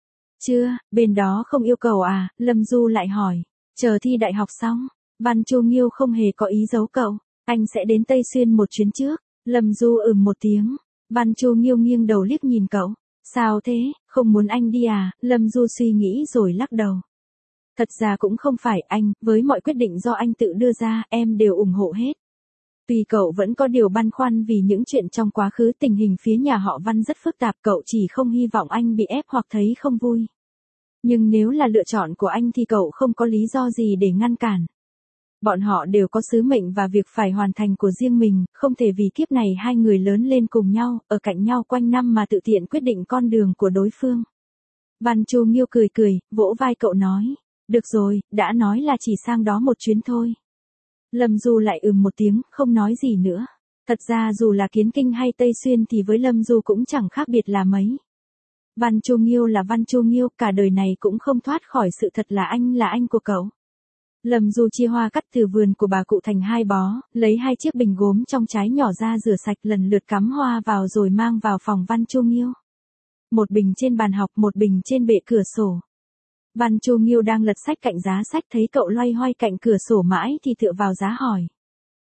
Chưa, bên đó không yêu cầu à, Lâm Du lại hỏi. Chờ thi đại học xong, Văn Chu Nghiêu không hề có ý giấu cậu. Anh sẽ đến Tây Xuyên một chuyến trước. Lâm Du một tiếng. Văn Chu Nghiêu nghiêng đầu liếc nhìn cậu. Sao thế, không muốn anh đi à? Lâm Du suy nghĩ rồi lắc đầu. Thật ra cũng không phải anh, với mọi quyết định do anh tự đưa ra, em đều ủng hộ hết. Tuy cậu vẫn có điều băn khoăn vì những chuyện trong quá khứ, tình hình phía nhà họ Văn rất phức tạp, cậu chỉ không hy vọng anh bị ép hoặc thấy không vui. Nhưng nếu là lựa chọn của anh thì cậu không có lý do gì để ngăn cản. Bọn họ đều có sứ mệnh và việc phải hoàn thành của riêng mình, không thể vì kiếp này hai người lớn lên cùng nhau, ở cạnh nhau quanh năm mà tự tiện quyết định con đường của đối phương. Văn Chu Nghiêu cười, vỗ vai cậu nói. Được rồi, đã nói là chỉ sang đó một chuyến thôi. Lâm Du lại một tiếng, không nói gì nữa. Thật ra dù là Kiến Kinh hay Tây Xuyên thì với Lâm Du cũng chẳng khác biệt là mấy. Văn Chu Nghiêu là Văn Chu Nghiêu, cả đời này cũng không thoát khỏi sự thật là anh của cậu. Lâm Du chia hoa cắt từ vườn của bà cụ thành 2 bó, lấy 2 chiếc bình gốm trong trái nhỏ ra rửa sạch, lần lượt cắm hoa vào rồi mang vào phòng Văn Chu Nghiêu. Một bình trên bàn học, một bình trên bệ cửa sổ. Văn Chu Nghiêu đang lật sách cạnh giá sách, thấy cậu loay hoay cạnh cửa sổ mãi thì tựa vào giá hỏi.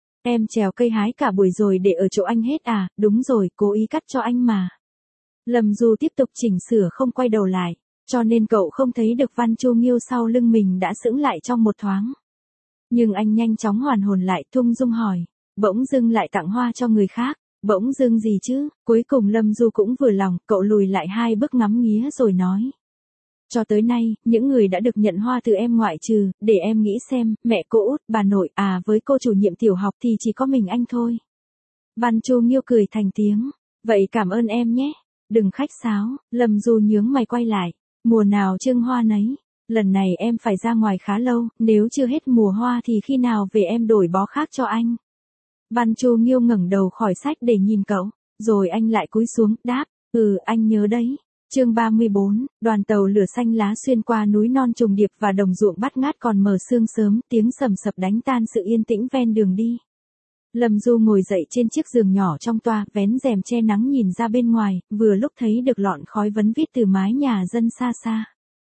Em trèo cây hái cả buổi rồi để ở chỗ anh hết à? Đúng rồi, cố ý cắt cho anh mà. Lâm Du tiếp tục chỉnh sửa không quay đầu lại, cho nên cậu không thấy được Văn Chu Nghiêu sau lưng mình đã sững lại trong một thoáng. Nhưng anh nhanh chóng hoàn hồn lại, thung dung hỏi. Bỗng dưng lại tặng hoa cho người khác. Bỗng dưng gì chứ? Cuối cùng Lâm Du cũng vừa lòng, cậu lùi lại 2 bước ngắm nghía rồi nói. Cho tới nay, những người đã được nhận hoa từ em ngoại trừ, để em nghĩ xem, mẹ cô út, bà nội, với cô chủ nhiệm tiểu học thì chỉ có mình anh thôi. Văn Chu Nghiêu cười thành tiếng. Vậy cảm ơn em nhé. Đừng khách sáo. Lâm Du nhướng mày quay lại. Mùa nào trưng hoa nấy. Lần này em phải ra ngoài khá lâu, nếu chưa hết mùa hoa thì khi nào về em đổi bó khác cho anh. Văn Chu Nghiêu ngẩng đầu khỏi sách để nhìn cậu, rồi anh lại cúi xuống, đáp, anh nhớ đấy. Chương 34, đoàn tàu lửa xanh lá xuyên qua núi non trùng điệp và đồng ruộng bát ngát còn mờ sương sớm, tiếng sầm sập đánh tan sự yên tĩnh ven đường đi. Lâm Du ngồi dậy trên chiếc giường nhỏ trong toa, vén rèm che nắng nhìn ra bên ngoài, vừa lúc thấy được lọn khói vấn vít từ mái nhà dân xa xa.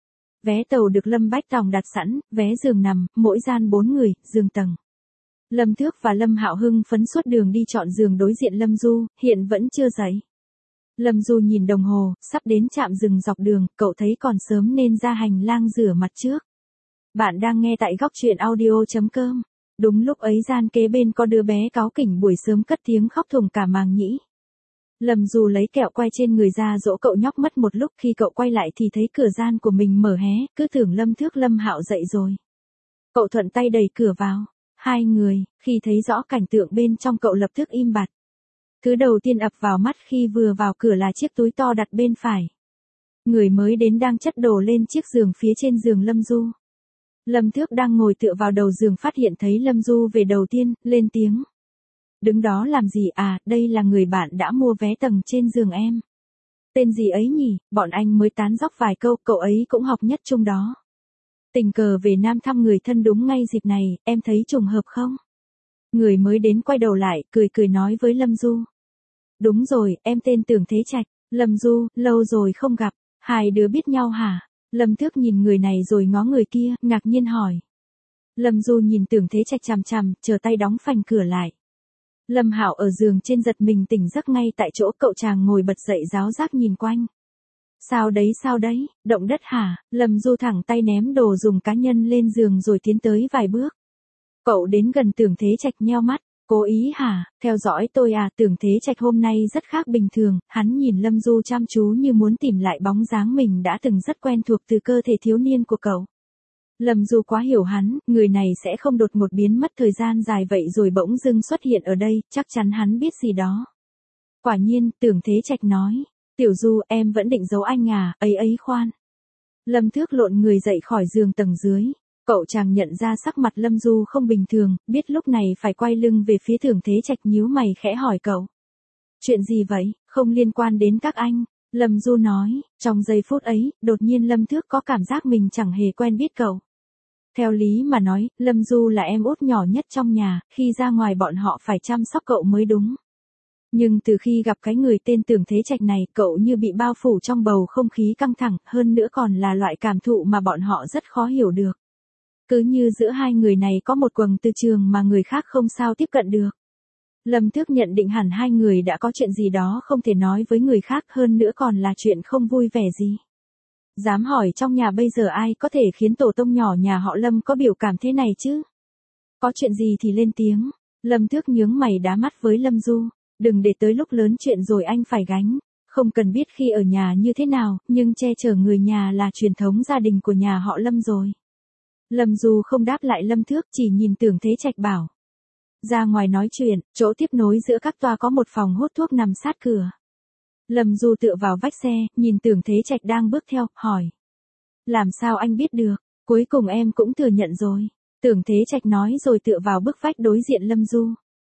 Vé tàu được Lâm Bách Tòng đặt sẵn, vé giường nằm, mỗi gian 4 người, giường tầng. Lâm Thước và Lâm Hạo hưng phấn suốt đường đi chọn giường đối diện Lâm Du, hiện vẫn chưa dậy. Lâm Du nhìn đồng hồ, sắp đến trạm dừng dọc đường, cậu thấy còn sớm nên ra hành lang rửa mặt trước. Bạn đang nghe tại góc truyện audio.com. Đúng lúc ấy gian kế bên có đứa bé cáu kỉnh buổi sớm cất tiếng khóc thùng cả màng nhĩ. Lâm Du lấy kẹo quay trên người ra dỗ cậu nhóc, mất một lúc khi cậu quay lại thì thấy cửa gian của mình mở hé, cứ tưởng Lâm Thước Lâm Hạo dậy rồi. Cậu thuận tay đẩy cửa vào. Hai người, khi thấy rõ cảnh tượng bên trong cậu lập tức im bặt. Thứ đầu tiên ập vào mắt khi vừa vào cửa là chiếc túi to đặt bên phải. Người mới đến đang chất đồ lên chiếc giường phía trên giường Lâm Du. Lâm Thước đang ngồi tựa vào đầu giường phát hiện thấy Lâm Du về đầu tiên, lên tiếng. Đứng đó làm gì à, đây là người bạn đã mua vé tầng trên giường em. Tên gì ấy nhỉ, bọn anh mới tán dóc vài câu, cậu ấy cũng học nhất trung đó. Tình cờ về Nam thăm người thân đúng ngay dịp này, em thấy trùng hợp không? Người mới đến quay đầu lại, cười cười nói với Lâm Du. Đúng rồi, em tên Tưởng Thế Trạch. Lâm Du, lâu rồi không gặp, hai đứa biết nhau hả? Lâm Thước nhìn người này rồi ngó người kia, ngạc nhiên hỏi. Lâm Du nhìn Tưởng Thế Trạch chằm chằm, chờ tay đóng phanh cửa lại. Lâm Hạo ở giường trên giật mình tỉnh giấc ngay tại chỗ, cậu chàng ngồi bật dậy ráo rác nhìn quanh. Sao đấy, động đất hả? Lâm Du thẳng tay ném đồ dùng cá nhân lên giường rồi tiến tới vài bước. Cậu đến gần Tưởng Thế Trạch nheo mắt, cố ý hả, theo dõi tôi à? Tưởng Thế Trạch hôm nay rất khác bình thường, hắn nhìn Lâm Du chăm chú như muốn tìm lại bóng dáng mình đã từng rất quen thuộc từ cơ thể thiếu niên của cậu. Lâm Du quá hiểu hắn, người này sẽ không đột ngột biến mất thời gian dài vậy rồi bỗng dưng xuất hiện ở đây, chắc chắn hắn biết gì đó. Quả nhiên, Tưởng Thế Trạch nói, Tiểu Du em vẫn định giấu anh à, ấy khoan. Lâm Thước lộn người dậy khỏi giường tầng dưới. Cậu chàng nhận ra sắc mặt Lâm Du không bình thường, biết lúc này phải quay lưng về phía Tưởng Thế Trạch, nhíu mày khẽ hỏi cậu. Chuyện gì vậy, không liên quan đến các anh. Lâm Du nói, trong giây phút ấy, đột nhiên Lâm Thước có cảm giác mình chẳng hề quen biết cậu. Theo lý mà nói, Lâm Du là em út nhỏ nhất trong nhà, khi ra ngoài bọn họ phải chăm sóc cậu mới đúng. Nhưng từ khi gặp cái người tên Tưởng Thế Trạch này, cậu như bị bao phủ trong bầu không khí căng thẳng, hơn nữa còn là loại cảm thụ mà bọn họ rất khó hiểu được. Cứ như giữa hai người này có một quầng từ trường mà người khác không sao tiếp cận được. Lâm Thước nhận định hẳn hai người đã có chuyện gì đó không thể nói với người khác, hơn nữa còn là chuyện không vui vẻ gì. Dám hỏi trong nhà bây giờ ai có thể khiến tổ tông nhỏ nhà họ Lâm có biểu cảm thế này chứ? Có chuyện gì thì lên tiếng. Lâm Thước nhướng mày đá mắt với Lâm Du. Đừng để tới lúc lớn chuyện rồi anh phải gánh. Không cần biết khi ở nhà như thế nào, nhưng che chở người nhà là truyền thống gia đình của nhà họ Lâm rồi. Lâm Du không đáp lại Lâm Thước, chỉ nhìn Tưởng Thế Trạch bảo. Ra ngoài nói chuyện, chỗ tiếp nối giữa các toa có một phòng hút thuốc nằm sát cửa. Lâm Du tựa vào vách xe, nhìn Tưởng Thế Trạch đang bước theo, hỏi. Làm sao anh biết được, cuối cùng em cũng thừa nhận rồi. Tưởng Thế Trạch nói rồi tựa vào bức vách đối diện Lâm Du.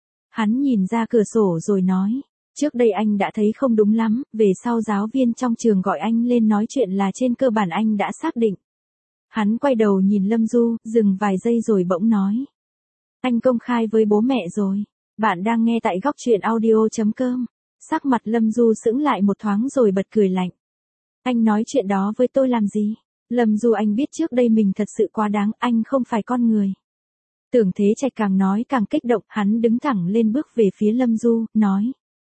Hắn nhìn ra cửa sổ rồi nói. Trước đây anh đã thấy không đúng lắm, về sau giáo viên trong trường gọi anh lên nói chuyện là trên cơ bản anh đã xác định. Hắn quay đầu nhìn Lâm Du, dừng vài giây rồi bỗng nói. Anh công khai với bố mẹ rồi. Bạn đang nghe tại góc truyện audio.com. Sắc mặt Lâm Du sững lại một thoáng rồi bật cười lạnh. Anh nói chuyện đó với tôi làm gì? Lâm Du, anh biết trước đây mình thật sự quá đáng, anh không phải con người. Tưởng Thế Trạch càng nói càng kích động, hắn đứng thẳng lên bước về phía Lâm Du, nói.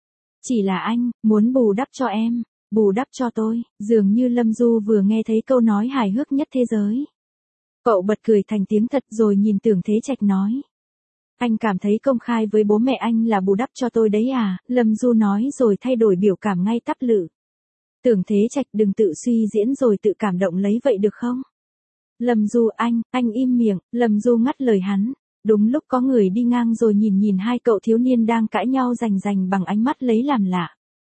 Chỉ là anh, muốn bù đắp cho em, bù đắp cho tôi, dường như Lâm Du vừa nghe thấy câu nói hài hước nhất thế giới. Cậu bật cười thành tiếng thật rồi nhìn Tưởng Thế Trạch nói. Anh cảm thấy công khai với bố mẹ anh là bù đắp cho tôi đấy à? Lâm Du nói rồi thay đổi biểu cảm ngay tắp lự. Tưởng Thế Trạch, đừng tự suy diễn rồi tự cảm động lấy vậy được không? Lâm Du, anh im miệng. Lâm Du ngắt lời hắn. Đúng lúc có người đi ngang rồi nhìn hai cậu thiếu niên đang cãi nhau rành bằng ánh mắt lấy làm lạ.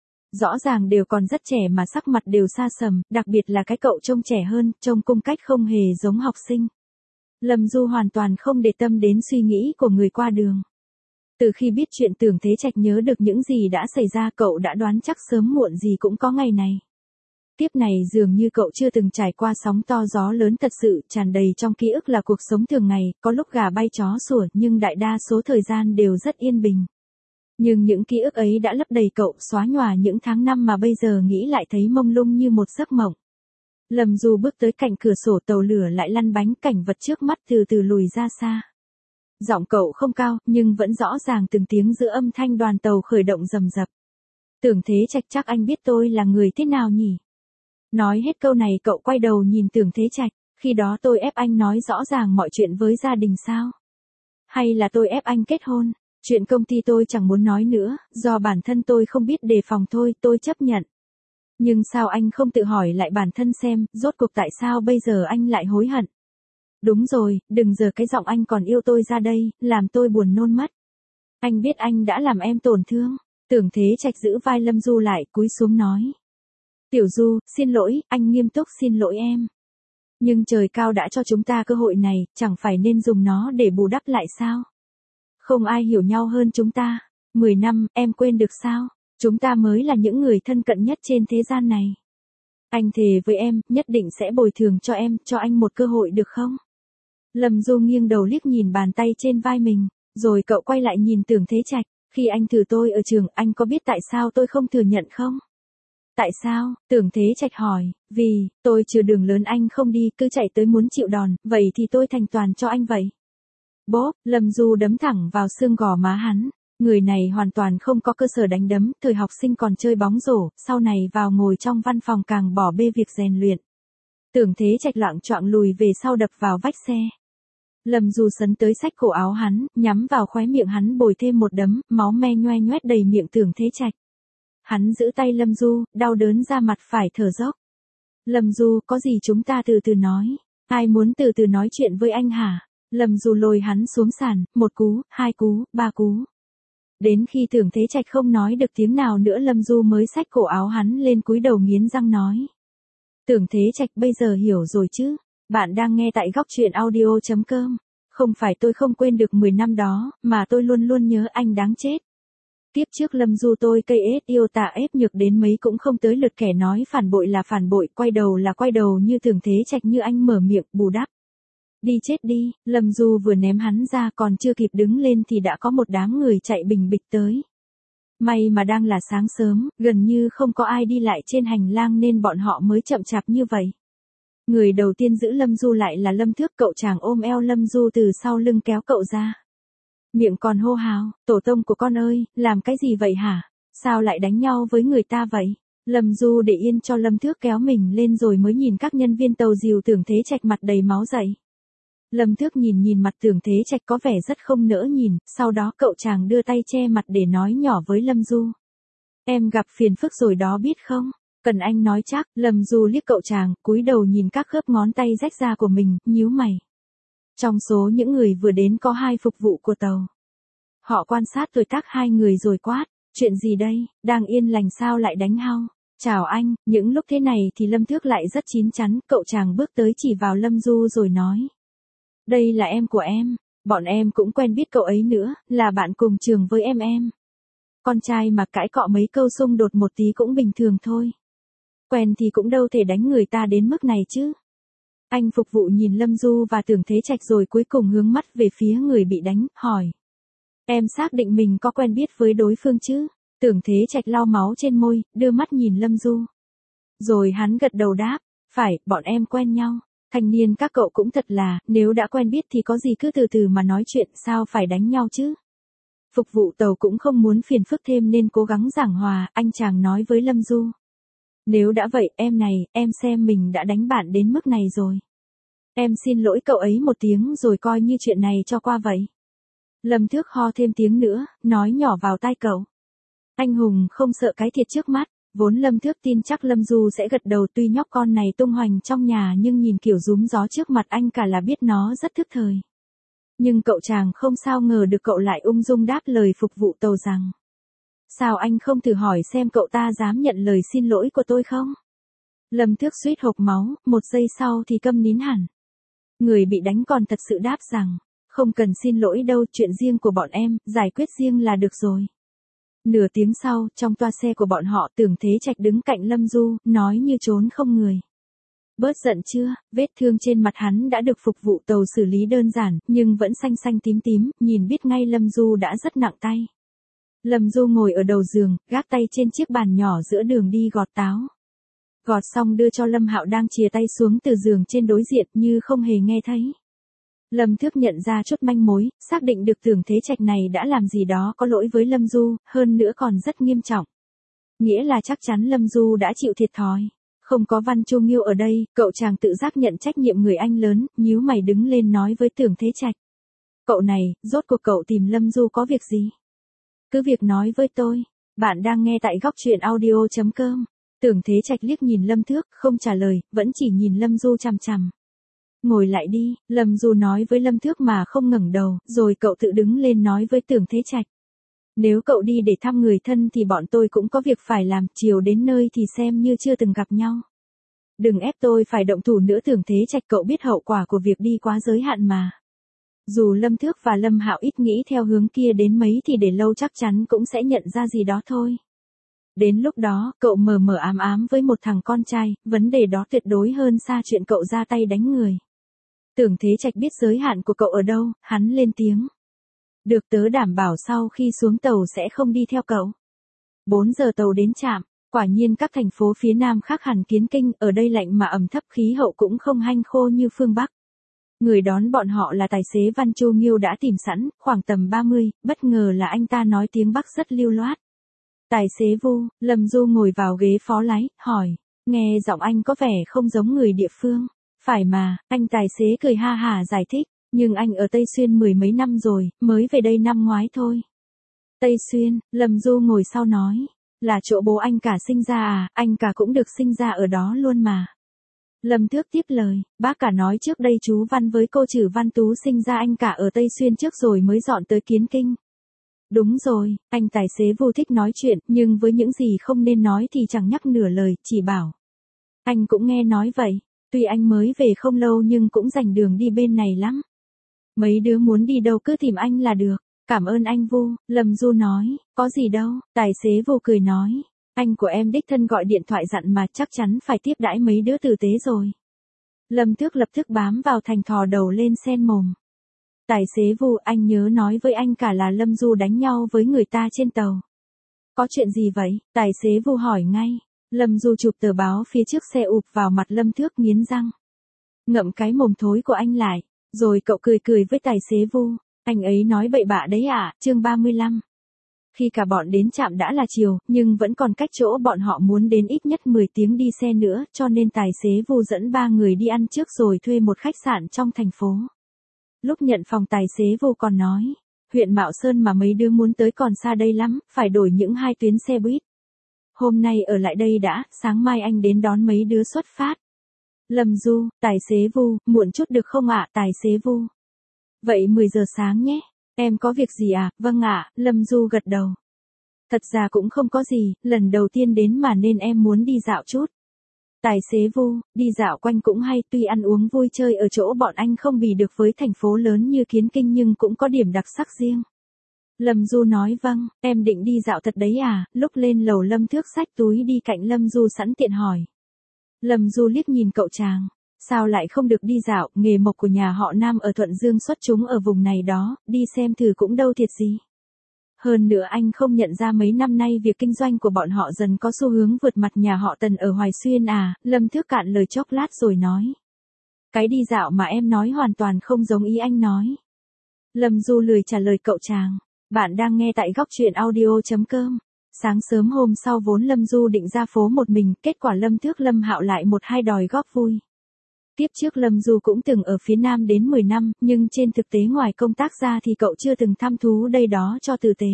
Rõ ràng đều còn rất trẻ mà sắc mặt đều xa sầm, đặc biệt là cái cậu trông trẻ hơn, trông cung cách không hề giống học sinh. Lâm Du hoàn toàn không để tâm đến suy nghĩ của người qua đường. Từ khi biết chuyện Tưởng Thế Trạch nhớ được những gì đã xảy ra, cậu đã đoán chắc sớm muộn gì cũng có ngày này. Tiếp này dường như cậu chưa từng trải qua sóng to gió lớn thật sự, tràn đầy trong ký ức là cuộc sống thường ngày, có lúc gà bay chó sủa nhưng đại đa số thời gian đều rất yên bình. Nhưng những ký ức ấy đã lấp đầy cậu, xóa nhòa những tháng năm mà bây giờ nghĩ lại thấy mông lung như một giấc mộng. Lâm Du bước tới cạnh cửa sổ, tàu lửa lại lăn bánh, cảnh vật trước mắt từ từ lùi ra xa. Giọng cậu không cao, nhưng vẫn rõ ràng từng tiếng giữa âm thanh đoàn tàu khởi động rầm rập. Tưởng Thế Trạch, chắc anh biết tôi là người thế nào nhỉ? Nói hết câu này cậu quay đầu nhìn Tưởng Thế Trạch. Khi đó tôi ép anh nói rõ ràng mọi chuyện với gia đình sao? Hay là tôi ép anh kết hôn? Chuyện công ty tôi chẳng muốn nói nữa, do bản thân tôi không biết đề phòng thôi, tôi chấp nhận. Nhưng sao anh không tự hỏi lại bản thân xem, rốt cuộc tại sao bây giờ anh lại hối hận? Đúng rồi, đừng giờ cái giọng anh còn yêu tôi ra đây, làm tôi buồn nôn mất. Anh biết anh đã làm em tổn thương. Tưởng Thế Trạch giữ vai Lâm Du lại, cúi xuống nói. Tiểu Du, xin lỗi, anh nghiêm túc xin lỗi em. Nhưng trời cao đã cho chúng ta cơ hội này, chẳng phải nên dùng nó để bù đắp lại sao? Không ai hiểu nhau hơn chúng ta. 10 năm, em quên được sao? Chúng ta mới là những người thân cận nhất trên thế gian này. Anh thề với em, nhất định sẽ bồi thường cho em, cho anh một cơ hội được không? Lâm Du nghiêng đầu liếc nhìn bàn tay trên vai mình, rồi cậu quay lại nhìn Tưởng Thế Trạch. Khi anh thử tôi ở trường, anh có biết tại sao tôi không thừa nhận không? Tại sao? Tưởng Thế Trạch hỏi. Vì, tôi chưa đường lớn anh không đi, cứ chạy tới muốn chịu đòn, vậy thì tôi thành toàn cho anh vậy. Bốp, Lâm Du đấm thẳng vào xương gò má hắn. Người này hoàn toàn không có cơ sở đánh đấm, thời học sinh còn chơi bóng rổ, sau này vào ngồi trong văn phòng càng bỏ bê việc rèn luyện. Tưởng Thế Trạch loạng choạng lùi về sau đập vào vách xe. Lâm Du sấn tới xách cổ áo hắn, nhắm vào khóe miệng hắn bồi thêm một đấm, máu me nhoe nhoét đầy miệng Tưởng Thế Trạch. Hắn giữ tay Lâm Du, đau đớn ra mặt phải thở dốc. Lâm Du, có gì chúng ta từ từ nói. Ai muốn từ từ nói chuyện với anh hả? Lâm Du lôi hắn xuống sàn, 1 cú, 2 cú, 3 cú. Đến khi Tưởng Thế Trạch không nói được tiếng nào nữa Lâm Du mới xách cổ áo hắn lên cúi đầu nghiến răng nói. Tưởng Thế Trạch bây giờ hiểu rồi chứ? Bạn đang nghe tại góc truyện audio.com. Không phải tôi không quên được 10 năm đó, mà tôi luôn luôn nhớ anh đáng chết. Tiếp trước Lâm Du tôi cây ết yêu tà ép nhược đến mấy cũng không tới lượt kẻ nói phản bội là phản bội, quay đầu là quay đầu như Tưởng Thế Trạch như anh mở miệng bù đắp. Đi chết đi, Lâm Du vừa ném hắn ra còn chưa kịp đứng lên thì đã có một đám người chạy bình bịch tới. May mà đang là sáng sớm, gần như không có ai đi lại trên hành lang nên bọn họ mới chậm chạp như vậy. Người đầu tiên giữ Lâm Du lại là Lâm Thước, cậu chàng ôm eo Lâm Du từ sau lưng kéo cậu ra. Miệng còn hô hào, tổ tông của con ơi, làm cái gì vậy hả? Sao lại đánh nhau với người ta vậy? Lâm Du để yên cho Lâm Thước kéo mình lên rồi mới nhìn các nhân viên tàu dìu Tưởng Thế Trạch mặt đầy máu dậy. Lâm Thước nhìn mặt Tưởng Thế Trạch có vẻ rất không nỡ nhìn, sau đó cậu chàng đưa tay che mặt để nói nhỏ với Lâm Du. Em gặp phiền phức rồi đó biết không? Cần anh nói chắc, Lâm Du liếc cậu chàng, cúi đầu nhìn các khớp ngón tay rách ra của mình, nhíu mày. Trong số những người vừa đến có 2 phục vụ của tàu. Họ quan sát tuổi tác 2 người rồi quát, chuyện gì đây, đang yên lành sao lại đánh hao? Chào anh, những lúc thế này thì Lâm Thước lại rất chín chắn, cậu chàng bước tới chỉ vào Lâm Du rồi nói. Đây là em của em, bọn em cũng quen biết cậu ấy nữa, là bạn cùng trường với em. Con trai mà cãi cọ mấy câu xung đột một tí cũng bình thường thôi. Quen thì cũng đâu thể đánh người ta đến mức này chứ. Anh phục vụ nhìn Lâm Du và Tưởng Thế Trạch rồi cuối cùng hướng mắt về phía người bị đánh, hỏi. Em xác định mình có quen biết với đối phương chứ? Tưởng Thế Trạch lau máu trên môi, đưa mắt nhìn Lâm Du. Rồi hắn gật đầu đáp, phải, bọn em quen nhau. Thanh niên các cậu cũng thật là, nếu đã quen biết thì có gì cứ từ từ mà nói chuyện, sao phải đánh nhau chứ? Phục vụ tàu cũng không muốn phiền phức thêm nên cố gắng giảng hòa, anh chàng nói với Lâm Du. Nếu đã vậy, em này, em xem mình đã đánh bạn đến mức này rồi. Em xin lỗi cậu ấy một tiếng rồi coi như chuyện này cho qua vậy. Lâm Thước ho thêm tiếng nữa, nói nhỏ vào tai cậu. Anh hùng không sợ cái thiệt trước mắt, vốn Lâm Thước tin chắc Lâm Du sẽ gật đầu tuy nhóc con này tung hoành trong nhà nhưng nhìn kiểu rúm gió trước mặt anh cả là biết nó rất thức thời. Nhưng cậu chàng không sao ngờ được cậu lại ung dung đáp lời phục vụ tàu rằng. Sao anh không thử hỏi xem cậu ta dám nhận lời xin lỗi của tôi không? Lâm Thước suýt hộc máu, 1 giây sau thì câm nín hẳn. Người bị đánh còn thật sự đáp rằng, không cần xin lỗi đâu, chuyện riêng của bọn em, giải quyết riêng là được rồi. Nửa tiếng sau, trong toa xe của bọn họ Tưởng Thế Trạch đứng cạnh Lâm Du, nói như trốn không người. Bớt giận chưa, vết thương trên mặt hắn đã được phục vụ tàu xử lý đơn giản, nhưng vẫn xanh xanh tím tím, nhìn biết ngay Lâm Du đã rất nặng tay. Lâm Du ngồi ở đầu giường, gác tay trên chiếc bàn nhỏ giữa đường đi gọt táo. Gọt xong đưa cho Lâm Hạo đang chìa tay xuống từ giường trên đối diện như không hề nghe thấy. Lâm Thước nhận ra chút manh mối, xác định được Tưởng Thế Trạch này đã làm gì đó có lỗi với Lâm Du, hơn nữa còn rất nghiêm trọng. Nghĩa là chắc chắn Lâm Du đã chịu thiệt thòi. Không có Văn Chu Nghiêu ở đây, cậu chàng tự giác nhận trách nhiệm người anh lớn, nhíu mày đứng lên nói với Tưởng Thế Trạch. Cậu này, rốt cuộc cậu tìm Lâm Du có việc gì? Cứ việc nói với tôi. Bạn đang nghe tại góc truyện audio.com. Tưởng Thế Trạch liếc nhìn Lâm Thước, không trả lời, vẫn chỉ nhìn Lâm Du chằm chằm. Ngồi lại đi, Lâm Du nói với Lâm Thước mà không ngẩng đầu, rồi cậu tự đứng lên nói với Tưởng Thế Trạch. Nếu cậu đi để thăm người thân thì bọn tôi cũng có việc phải làm, chiều đến nơi thì xem như chưa từng gặp nhau. Đừng ép tôi phải động thủ nữa. Tưởng Thế Trạch, cậu biết hậu quả của việc đi quá giới hạn mà. Dù Lâm Thước và Lâm Hạo ít nghĩ theo hướng kia đến mấy thì để lâu chắc chắn cũng sẽ nhận ra gì đó thôi. Đến lúc đó, cậu mờ mờ ám ám với một thằng con trai, vấn đề đó tuyệt đối hơn xa chuyện cậu ra tay đánh người. Tưởng Thế Trạch biết giới hạn của cậu ở đâu, hắn lên tiếng. Được, tớ đảm bảo sau khi xuống tàu sẽ không đi theo cậu. 4 giờ tàu đến trạm, quả nhiên các thành phố phía Nam khác hẳn Kiến Kinh, ở đây lạnh mà ẩm thấp, khí hậu cũng không hanh khô như phương Bắc. Người đón bọn họ là tài xế Văn Chu Nghiêu đã tìm sẵn, khoảng tầm 30, bất ngờ là anh ta nói tiếng Bắc rất lưu loát. Tài xế Vu, Lâm Du ngồi vào ghế phó lái, hỏi, nghe giọng anh có vẻ không giống người địa phương. Phải mà, anh tài xế cười ha hả giải thích, nhưng anh ở Tây Xuyên 10 mấy năm rồi, mới về đây năm ngoái thôi. Tây Xuyên, Lâm Du ngồi sau nói, là chỗ bố anh cả sinh ra à, anh cả cũng được sinh ra ở đó luôn mà. Lâm Thước tiếp lời, bác cả nói trước đây chú Văn với cô Trử Văn Tú sinh ra anh cả ở Tây Xuyên trước rồi mới dọn tới Kiến Kinh. Đúng rồi, anh tài xế Vu thích nói chuyện, nhưng với những gì không nên nói thì chẳng nhắc nửa lời, chỉ bảo. Anh cũng nghe nói vậy, tuy anh mới về không lâu nhưng cũng rành đường đi bên này lắm. Mấy đứa muốn đi đâu cứ tìm anh là được. Cảm ơn anh Vu, Lâm Du nói, có gì đâu, tài xế Vu cười nói. Anh của em đích thân gọi điện thoại dặn mà, chắc chắn phải tiếp đãi mấy đứa tử tế rồi. Lâm Thước lập tức bám vào thành thò đầu lên sen mồm. Tài xế Vu, anh nhớ nói với anh cả là Lâm Du đánh nhau với người ta trên tàu. Có chuyện gì vậy? Tài xế Vu hỏi ngay. Lâm Du chụp tờ báo phía trước xe ụp vào mặt Lâm Thước nghiến răng. Ngậm cái mồm thối của anh lại, rồi cậu cười cười với tài xế Vu. Anh ấy nói bậy bạ đấy à, chương 35. Khi cả bọn đến trạm đã là chiều, nhưng vẫn còn cách chỗ bọn họ muốn đến ít nhất 10 tiếng đi xe nữa, cho nên tài xế Vu dẫn 3 người đi ăn trước rồi thuê một khách sạn trong thành phố. Lúc nhận phòng tài xế Vu còn nói, huyện Mạo Sơn mà mấy đứa muốn tới còn xa đây lắm, phải đổi những 2 tuyến xe buýt. Hôm nay ở lại đây đã, sáng mai anh đến đón mấy đứa xuất phát. Lâm Du, tài xế Vu, muộn chút được không ạ? Tài xế Vu. Vậy 10 giờ sáng nhé. Em có việc gì à? Vâng ạ, Lâm Du gật đầu. Thật ra cũng không có gì, lần đầu tiên đến mà nên em muốn đi dạo chút. Tài xế Vu, đi dạo quanh cũng hay, tuy ăn uống vui chơi ở chỗ bọn anh không bì được với thành phố lớn như Kiến Kinh nhưng cũng có điểm đặc sắc riêng. Lâm Du nói vâng, em định đi dạo thật đấy à? Lúc lên lầu Lâm Thước xách túi đi cạnh Lâm Du sẵn tiện hỏi. Lâm Du liếc nhìn cậu chàng. Sao lại không được đi dạo, nghề mộc của nhà họ Nam ở Thuận Dương xuất chúng ở vùng này đó, đi xem thử cũng đâu thiệt gì. Hơn nữa anh không nhận ra mấy năm nay việc kinh doanh của bọn họ dần có xu hướng vượt mặt nhà họ Tần ở Hoài Xuyên à, Lâm Thước cạn lời chốc lát rồi nói. Cái đi dạo mà em nói hoàn toàn không giống ý anh nói. Lâm Du lười trả lời cậu chàng. Bạn đang nghe tại góc truyện audio.com. Sáng sớm hôm sau vốn Lâm Du định ra phố một mình, kết quả Lâm Thước Lâm Hạo lại một hai đòi góp vui. Tiếp trước Lâm Du cũng từng ở phía Nam đến 10 năm, nhưng trên thực tế ngoài công tác ra thì cậu chưa từng thăm thú đây đó cho tử tế.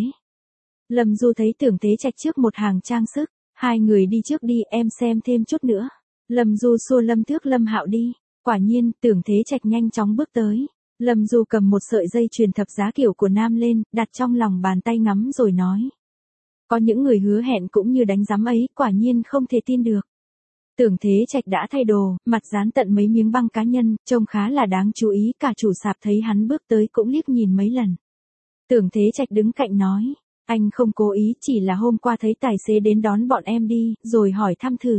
Lâm Du thấy Tưởng Thế Trạch trước một hàng trang sức, hai người đi trước đi, em xem thêm chút nữa. Lâm Du xua Lâm Thước Lâm Hạo đi, quả nhiên Tưởng Thế Trạch nhanh chóng bước tới. Lâm Du cầm một sợi dây chuyền thập giá kiểu của Nam lên, đặt trong lòng bàn tay ngắm rồi nói. Có những người hứa hẹn cũng như đánh giám ấy, quả nhiên không thể tin được. Tưởng Thế Trạch đã thay đồ, mặt dán tận mấy miếng băng cá nhân, trông khá là đáng chú ý, cả chủ sạp thấy hắn bước tới cũng liếc nhìn mấy lần. Tưởng Thế Trạch đứng cạnh nói, anh không cố ý, chỉ là hôm qua thấy tài xế đến đón bọn em đi, rồi hỏi thăm thử.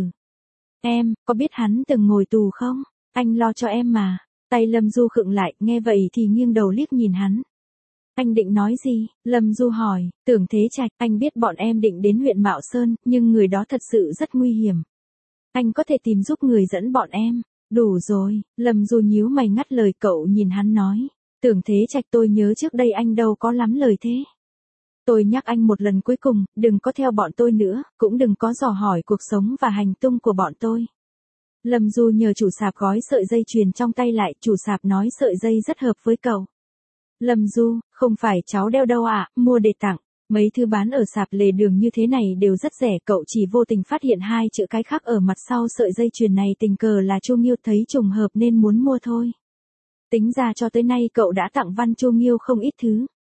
Em, có biết hắn từng ngồi tù không? Anh lo cho em mà. Tay Lâm Du khựng lại, nghe vậy thì nghiêng đầu liếc nhìn hắn. Anh định nói gì? Lâm Du hỏi. Tưởng Thế Trạch, anh biết bọn em định đến huyện Mạo Sơn, nhưng người đó thật sự rất nguy hiểm. Anh có thể tìm giúp người dẫn bọn em. Đủ rồi, Lâm Du nhíu mày ngắt lời cậu nhìn hắn nói. Tưởng Thế Trạch, tôi nhớ trước đây anh đâu có lắm lời thế. Tôi nhắc anh một lần cuối cùng, đừng có theo bọn tôi nữa, cũng đừng có dò hỏi cuộc sống và hành tung của bọn tôi. Lâm Du nhờ chủ sạp gói sợi dây chuyền trong tay lại, chủ sạp nói sợi dây rất hợp với cậu. Lâm Du, không phải cháu đeo đâu ạ, mua để tặng. Mấy thứ bán ở sạp lề đường như thế này đều rất rẻ, cậu chỉ vô tình phát hiện hai chữ cái khác ở mặt sau sợi dây chuyền này, tình cờ là Chu Nghiêu thấy trùng hợp nên muốn mua thôi. Tính ra cho tới nay cậu đã tặng Văn Chu Nghiêu không ít thứ.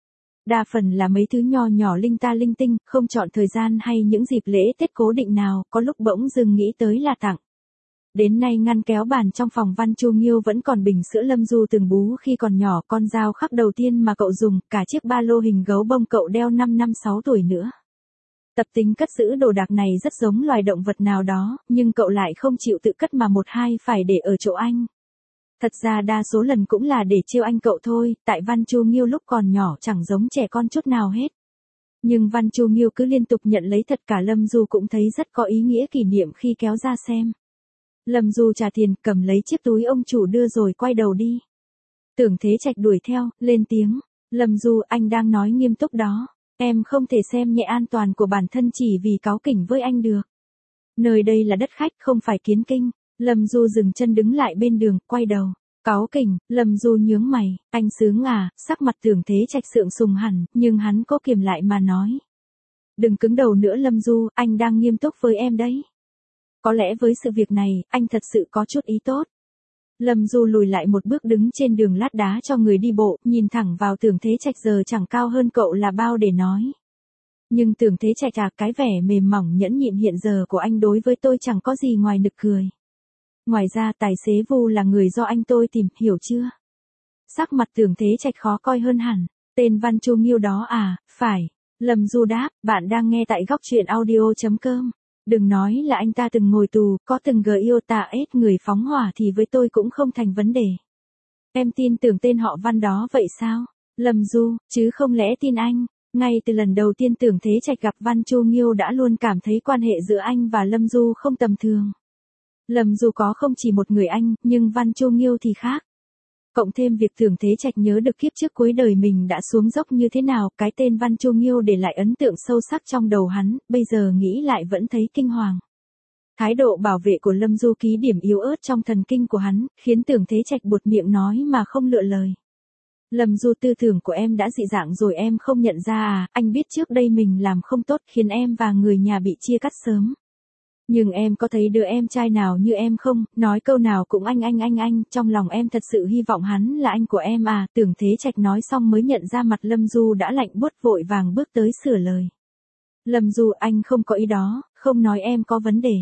Đa phần là mấy thứ nho nhỏ linh ta linh tinh, không chọn thời gian hay những dịp lễ Tết cố định nào, có lúc bỗng dưng nghĩ tới là tặng. Đến nay ngăn kéo bàn trong phòng Văn Chu Nghiêu vẫn còn bình sữa Lâm Du từng bú khi còn nhỏ, con dao khắc đầu tiên mà cậu dùng, cả chiếc ba lô hình gấu bông cậu đeo 5 năm 6 tuổi nữa. Tập tính cất giữ đồ đạc này rất giống loài động vật nào đó, nhưng cậu lại không chịu tự cất mà một hai phải để ở chỗ anh. Thật ra đa số lần cũng là để trêu anh cậu thôi, tại Văn Chu Nghiêu lúc còn nhỏ chẳng giống trẻ con chút nào hết. Nhưng Văn Chu Nghiêu cứ liên tục nhận lấy thật, cả Lâm Du cũng thấy rất có ý nghĩa kỷ niệm khi kéo ra xem. Lâm Du trả tiền, cầm lấy chiếc túi ông chủ đưa rồi quay đầu đi. Tưởng Thế Trạch đuổi theo, lên tiếng, Lâm Du, anh đang nói nghiêm túc đó. Em không thể xem nhẹ an toàn của bản thân chỉ vì cáu kỉnh với anh được. Nơi đây là đất khách, không phải Kiến Kinh. Lâm Du dừng chân đứng lại bên đường, quay đầu. Cáu kỉnh, Lâm Du nhướng mày, anh sướng à, sắc mặt Tưởng Thế Trạch sượng sùng hẳn, nhưng hắn cố kiềm lại mà nói. Đừng cứng đầu nữa Lâm Du, anh đang nghiêm túc với em đấy. Có lẽ với sự việc này, anh thật sự có chút ý tốt. Lâm Du lùi lại một bước đứng trên đường lát đá cho người đi bộ, nhìn thẳng vào Tưởng Thế Trạch giờ chẳng cao hơn cậu là bao để nói. Nhưng Tưởng Thế Trạch cái vẻ mềm mỏng nhẫn nhịn hiện giờ của anh đối với tôi chẳng có gì ngoài nực cười. Ngoài ra tài xế Vu là người do anh tôi tìm, hiểu chưa? Sắc mặt Tưởng Thế Trạch khó coi hơn hẳn. Tên Văn Chu Nghiêu đó à, phải. Lâm Du đáp, bạn đang nghe tại góc truyện audio.com. Đừng nói là anh ta từng ngồi tù, có từng yêu tạ ết người phóng hỏa thì với tôi cũng không thành vấn đề. Em tin tưởng tên họ Văn đó vậy sao? Lâm Du, chứ không lẽ tin anh? Ngay từ lần đầu tiên Tưởng Thế Trạch gặp Văn Chu Nghiêu đã luôn cảm thấy quan hệ giữa anh và Lâm Du không tầm thường. Lâm Du có không chỉ một người anh, nhưng Văn Chu Nghiêu thì khác. Cộng thêm việc Tưởng Thế Trạch nhớ được kiếp trước cuối đời mình đã xuống dốc như thế nào, cái tên Văn Chu Nghiêu để lại ấn tượng sâu sắc trong đầu hắn, bây giờ nghĩ lại vẫn thấy kinh hoàng. Thái độ bảo vệ của Lâm Du ký điểm yếu ớt trong thần kinh của hắn, khiến Tưởng Thế Trạch buột miệng nói mà không lựa lời. Lâm Du, tư tưởng của em đã dị dạng rồi em không nhận ra à, anh biết trước đây mình làm không tốt khiến em và người nhà bị chia cắt sớm. Nhưng em có thấy đứa em trai nào như em không, nói câu nào cũng anh, trong lòng em thật sự hy vọng hắn là anh của em à. Tưởng Thế Trạch nói xong mới nhận ra mặt Lâm Du đã lạnh buốt, vội vàng bước tới sửa lời. Lâm Du, anh không có ý đó, không nói em có vấn đề.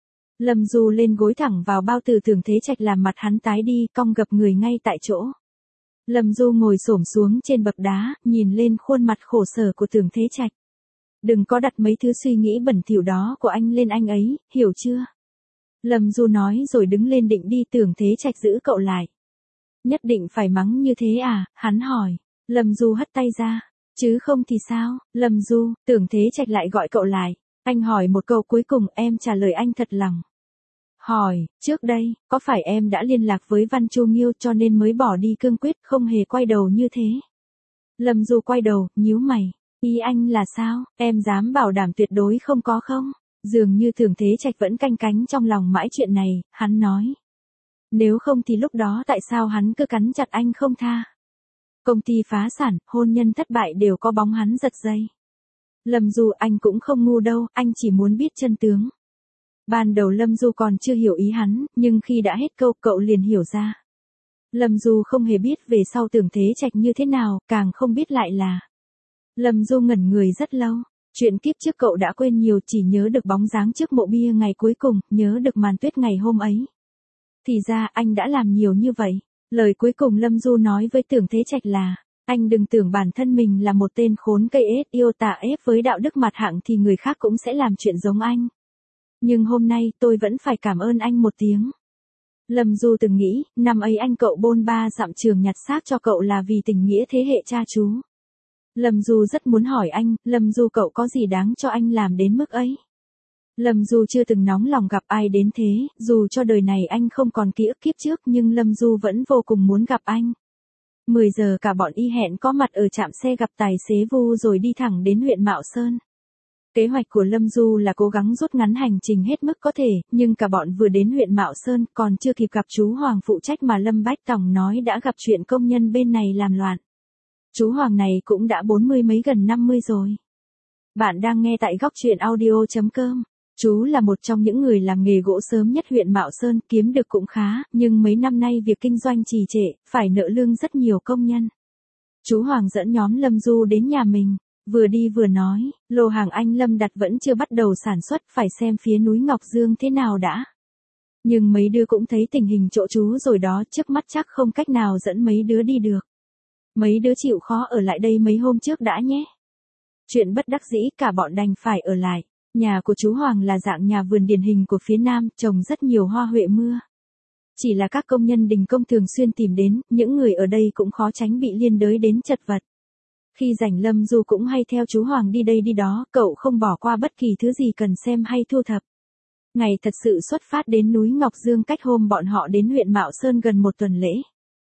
Lâm Du lên gối thẳng vào bao tử Tưởng Thế Trạch làm mặt hắn tái đi, cong gập người ngay tại chỗ. Lâm Du ngồi xổm xuống trên bậc đá, nhìn lên khuôn mặt khổ sở của Tưởng Thế Trạch. Đừng có đặt mấy thứ suy nghĩ bẩn thỉu đó của anh lên anh ấy, hiểu chưa? Lâm Du nói rồi đứng lên định đi. Tưởng Thế Trạch giữ cậu lại. Nhất định phải mắng như thế à? Hắn hỏi. Lâm Du hất tay ra. Chứ không thì sao? Lâm Du, Tưởng Thế Trạch lại gọi cậu lại. Anh hỏi một câu cuối cùng, em trả lời anh thật lòng. Hỏi, trước đây, có phải em đã liên lạc với Văn Chu Nghiêu cho nên mới bỏ đi cương quyết, không hề quay đầu như thế? Lâm Du quay đầu, nhíu mày. Ý anh là sao? Em dám bảo đảm tuyệt đối không có không? Dường như Tưởng Thế Trạch vẫn canh cánh trong lòng mãi chuyện này, hắn nói. Nếu không thì lúc đó tại sao hắn cứ cắn chặt anh không tha? Công ty phá sản, hôn nhân thất bại đều có bóng hắn giật dây. Lâm Du, anh cũng không ngu đâu, anh chỉ muốn biết chân tướng. Ban đầu Lâm Du còn chưa hiểu ý hắn, nhưng khi đã hết câu cậu liền hiểu ra. Lâm Du không hề biết về sau Tưởng Thế Trạch như thế nào, càng không biết lại là. Lâm Du ngẩn người rất lâu. Chuyện kiếp trước cậu đã quên nhiều, chỉ nhớ được bóng dáng trước mộ bia ngày cuối cùng, nhớ được màn tuyết ngày hôm ấy. Thì ra anh đã làm nhiều như vậy. Lời cuối cùng Lâm Du nói với Tưởng Thế Trạch là, anh đừng tưởng bản thân mình là một tên khốn cây ết yêu tà ép với đạo đức mặt hạng thì người khác cũng sẽ làm chuyện giống anh. Nhưng hôm nay tôi vẫn phải cảm ơn anh một tiếng. Lâm Du từng nghĩ, năm ấy anh cậu bôn ba dặm trường nhặt xác cho cậu là vì tình nghĩa thế hệ cha chú. Lâm Du rất muốn hỏi anh, Lâm Du cậu có gì đáng cho anh làm đến mức ấy? Lâm Du chưa từng nóng lòng gặp ai đến thế, dù cho đời này anh không còn ký ức kiếp trước nhưng Lâm Du vẫn vô cùng muốn gặp anh. 10 giờ cả bọn y hẹn có mặt ở trạm xe gặp tài xế Vu rồi đi thẳng đến huyện Mạo Sơn. Kế hoạch của Lâm Du là cố gắng rút ngắn hành trình hết mức có thể, nhưng cả bọn vừa đến huyện Mạo Sơn còn chưa kịp gặp chú Hoàng phụ trách mà Lâm Bách Tòng nói đã gặp chuyện công nhân bên này làm loạn. Chú Hoàng này cũng đã 40 mấy gần 50 rồi. Bạn đang nghe tại góc truyện audio.com. Chú là một trong những người làm nghề gỗ sớm nhất huyện Mạo Sơn, kiếm được cũng khá, nhưng mấy năm nay việc kinh doanh trì trệ, phải nợ lương rất nhiều công nhân. Chú Hoàng dẫn nhóm Lâm Du đến nhà mình, vừa đi vừa nói, lô hàng anh Lâm đặt vẫn chưa bắt đầu sản xuất, phải xem phía núi Ngọc Dương thế nào đã. Nhưng mấy đứa cũng thấy tình hình chỗ chú rồi đó, trước mắt chắc không cách nào dẫn mấy đứa đi được. Mấy đứa chịu khó ở lại đây mấy hôm trước đã nhé. Chuyện bất đắc dĩ cả bọn đành phải ở lại. Nhà của chú Hoàng là dạng nhà vườn điển hình của phía Nam, trồng rất nhiều hoa huệ mưa. Chỉ là các công nhân đình công thường xuyên tìm đến, những người ở đây cũng khó tránh bị liên đới đến chật vật. Khi rảnh Lâm Du cũng hay theo chú Hoàng đi đây đi đó, cậu không bỏ qua bất kỳ thứ gì cần xem hay thu thập. Ngày thật sự xuất phát đến núi Ngọc Dương cách hôm bọn họ đến huyện Mạo Sơn gần một tuần lễ.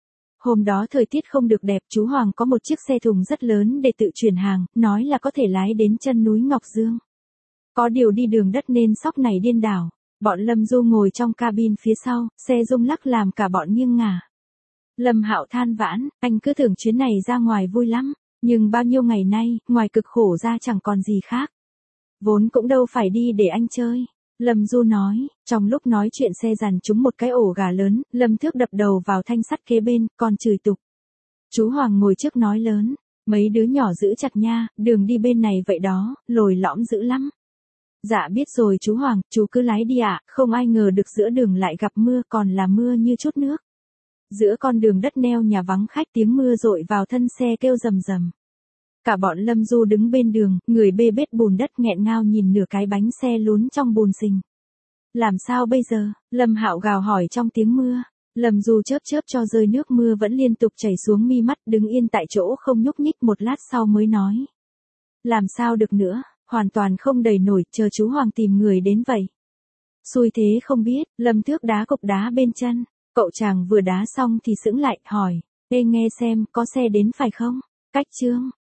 Hôm đó thời tiết không được đẹp, chú Hoàng có một chiếc xe thùng rất lớn để tự chuyển hàng, nói là có thể lái đến chân núi Ngọc Dương. Có điều đi đường đất nên sóc này điên đảo. Bọn Lâm Du ngồi trong cabin phía sau, xe rung lắc làm cả bọn nghiêng ngả. Lâm Hạo than vãn, anh cứ tưởng chuyến này ra ngoài vui lắm, nhưng bao nhiêu ngày nay, ngoài cực khổ ra chẳng còn gì khác. Vốn cũng đâu phải đi để anh chơi. Lâm Du nói, trong lúc nói chuyện xe dàn trúng một cái ổ gà lớn, Lâm Thước đập đầu vào thanh sắt kế bên, còn chửi tục. Chú Hoàng ngồi trước nói lớn, mấy đứa nhỏ giữ chặt nha, đường đi bên này vậy đó, lồi lõm dữ lắm. Dạ biết rồi chú Hoàng, chú cứ lái đi ạ, không ai ngờ được giữa đường lại gặp mưa, còn là mưa như chút nước. Giữa con đường đất neo nhà vắng khách, tiếng mưa dội vào thân xe kêu rầm rầm. Cả bọn Lâm Du đứng bên đường, người bê bết bùn đất nghẹn ngào nhìn nửa cái bánh xe lún trong bùn sình. Làm sao bây giờ? Lâm Hạo gào hỏi trong tiếng mưa. Lâm Du chớp chớp cho rơi nước mưa vẫn liên tục chảy xuống mi mắt, đứng yên tại chỗ không nhúc nhích, một lát sau mới nói. Làm sao được nữa, hoàn toàn không đẩy nổi, chờ chú Hoàng tìm người đến vậy. Xui thế không biết, Lâm Thước đá cục đá bên chân. Cậu chàng vừa đá xong thì sững lại, hỏi. Ê nghe xem, có xe đến phải không? Cách Trương.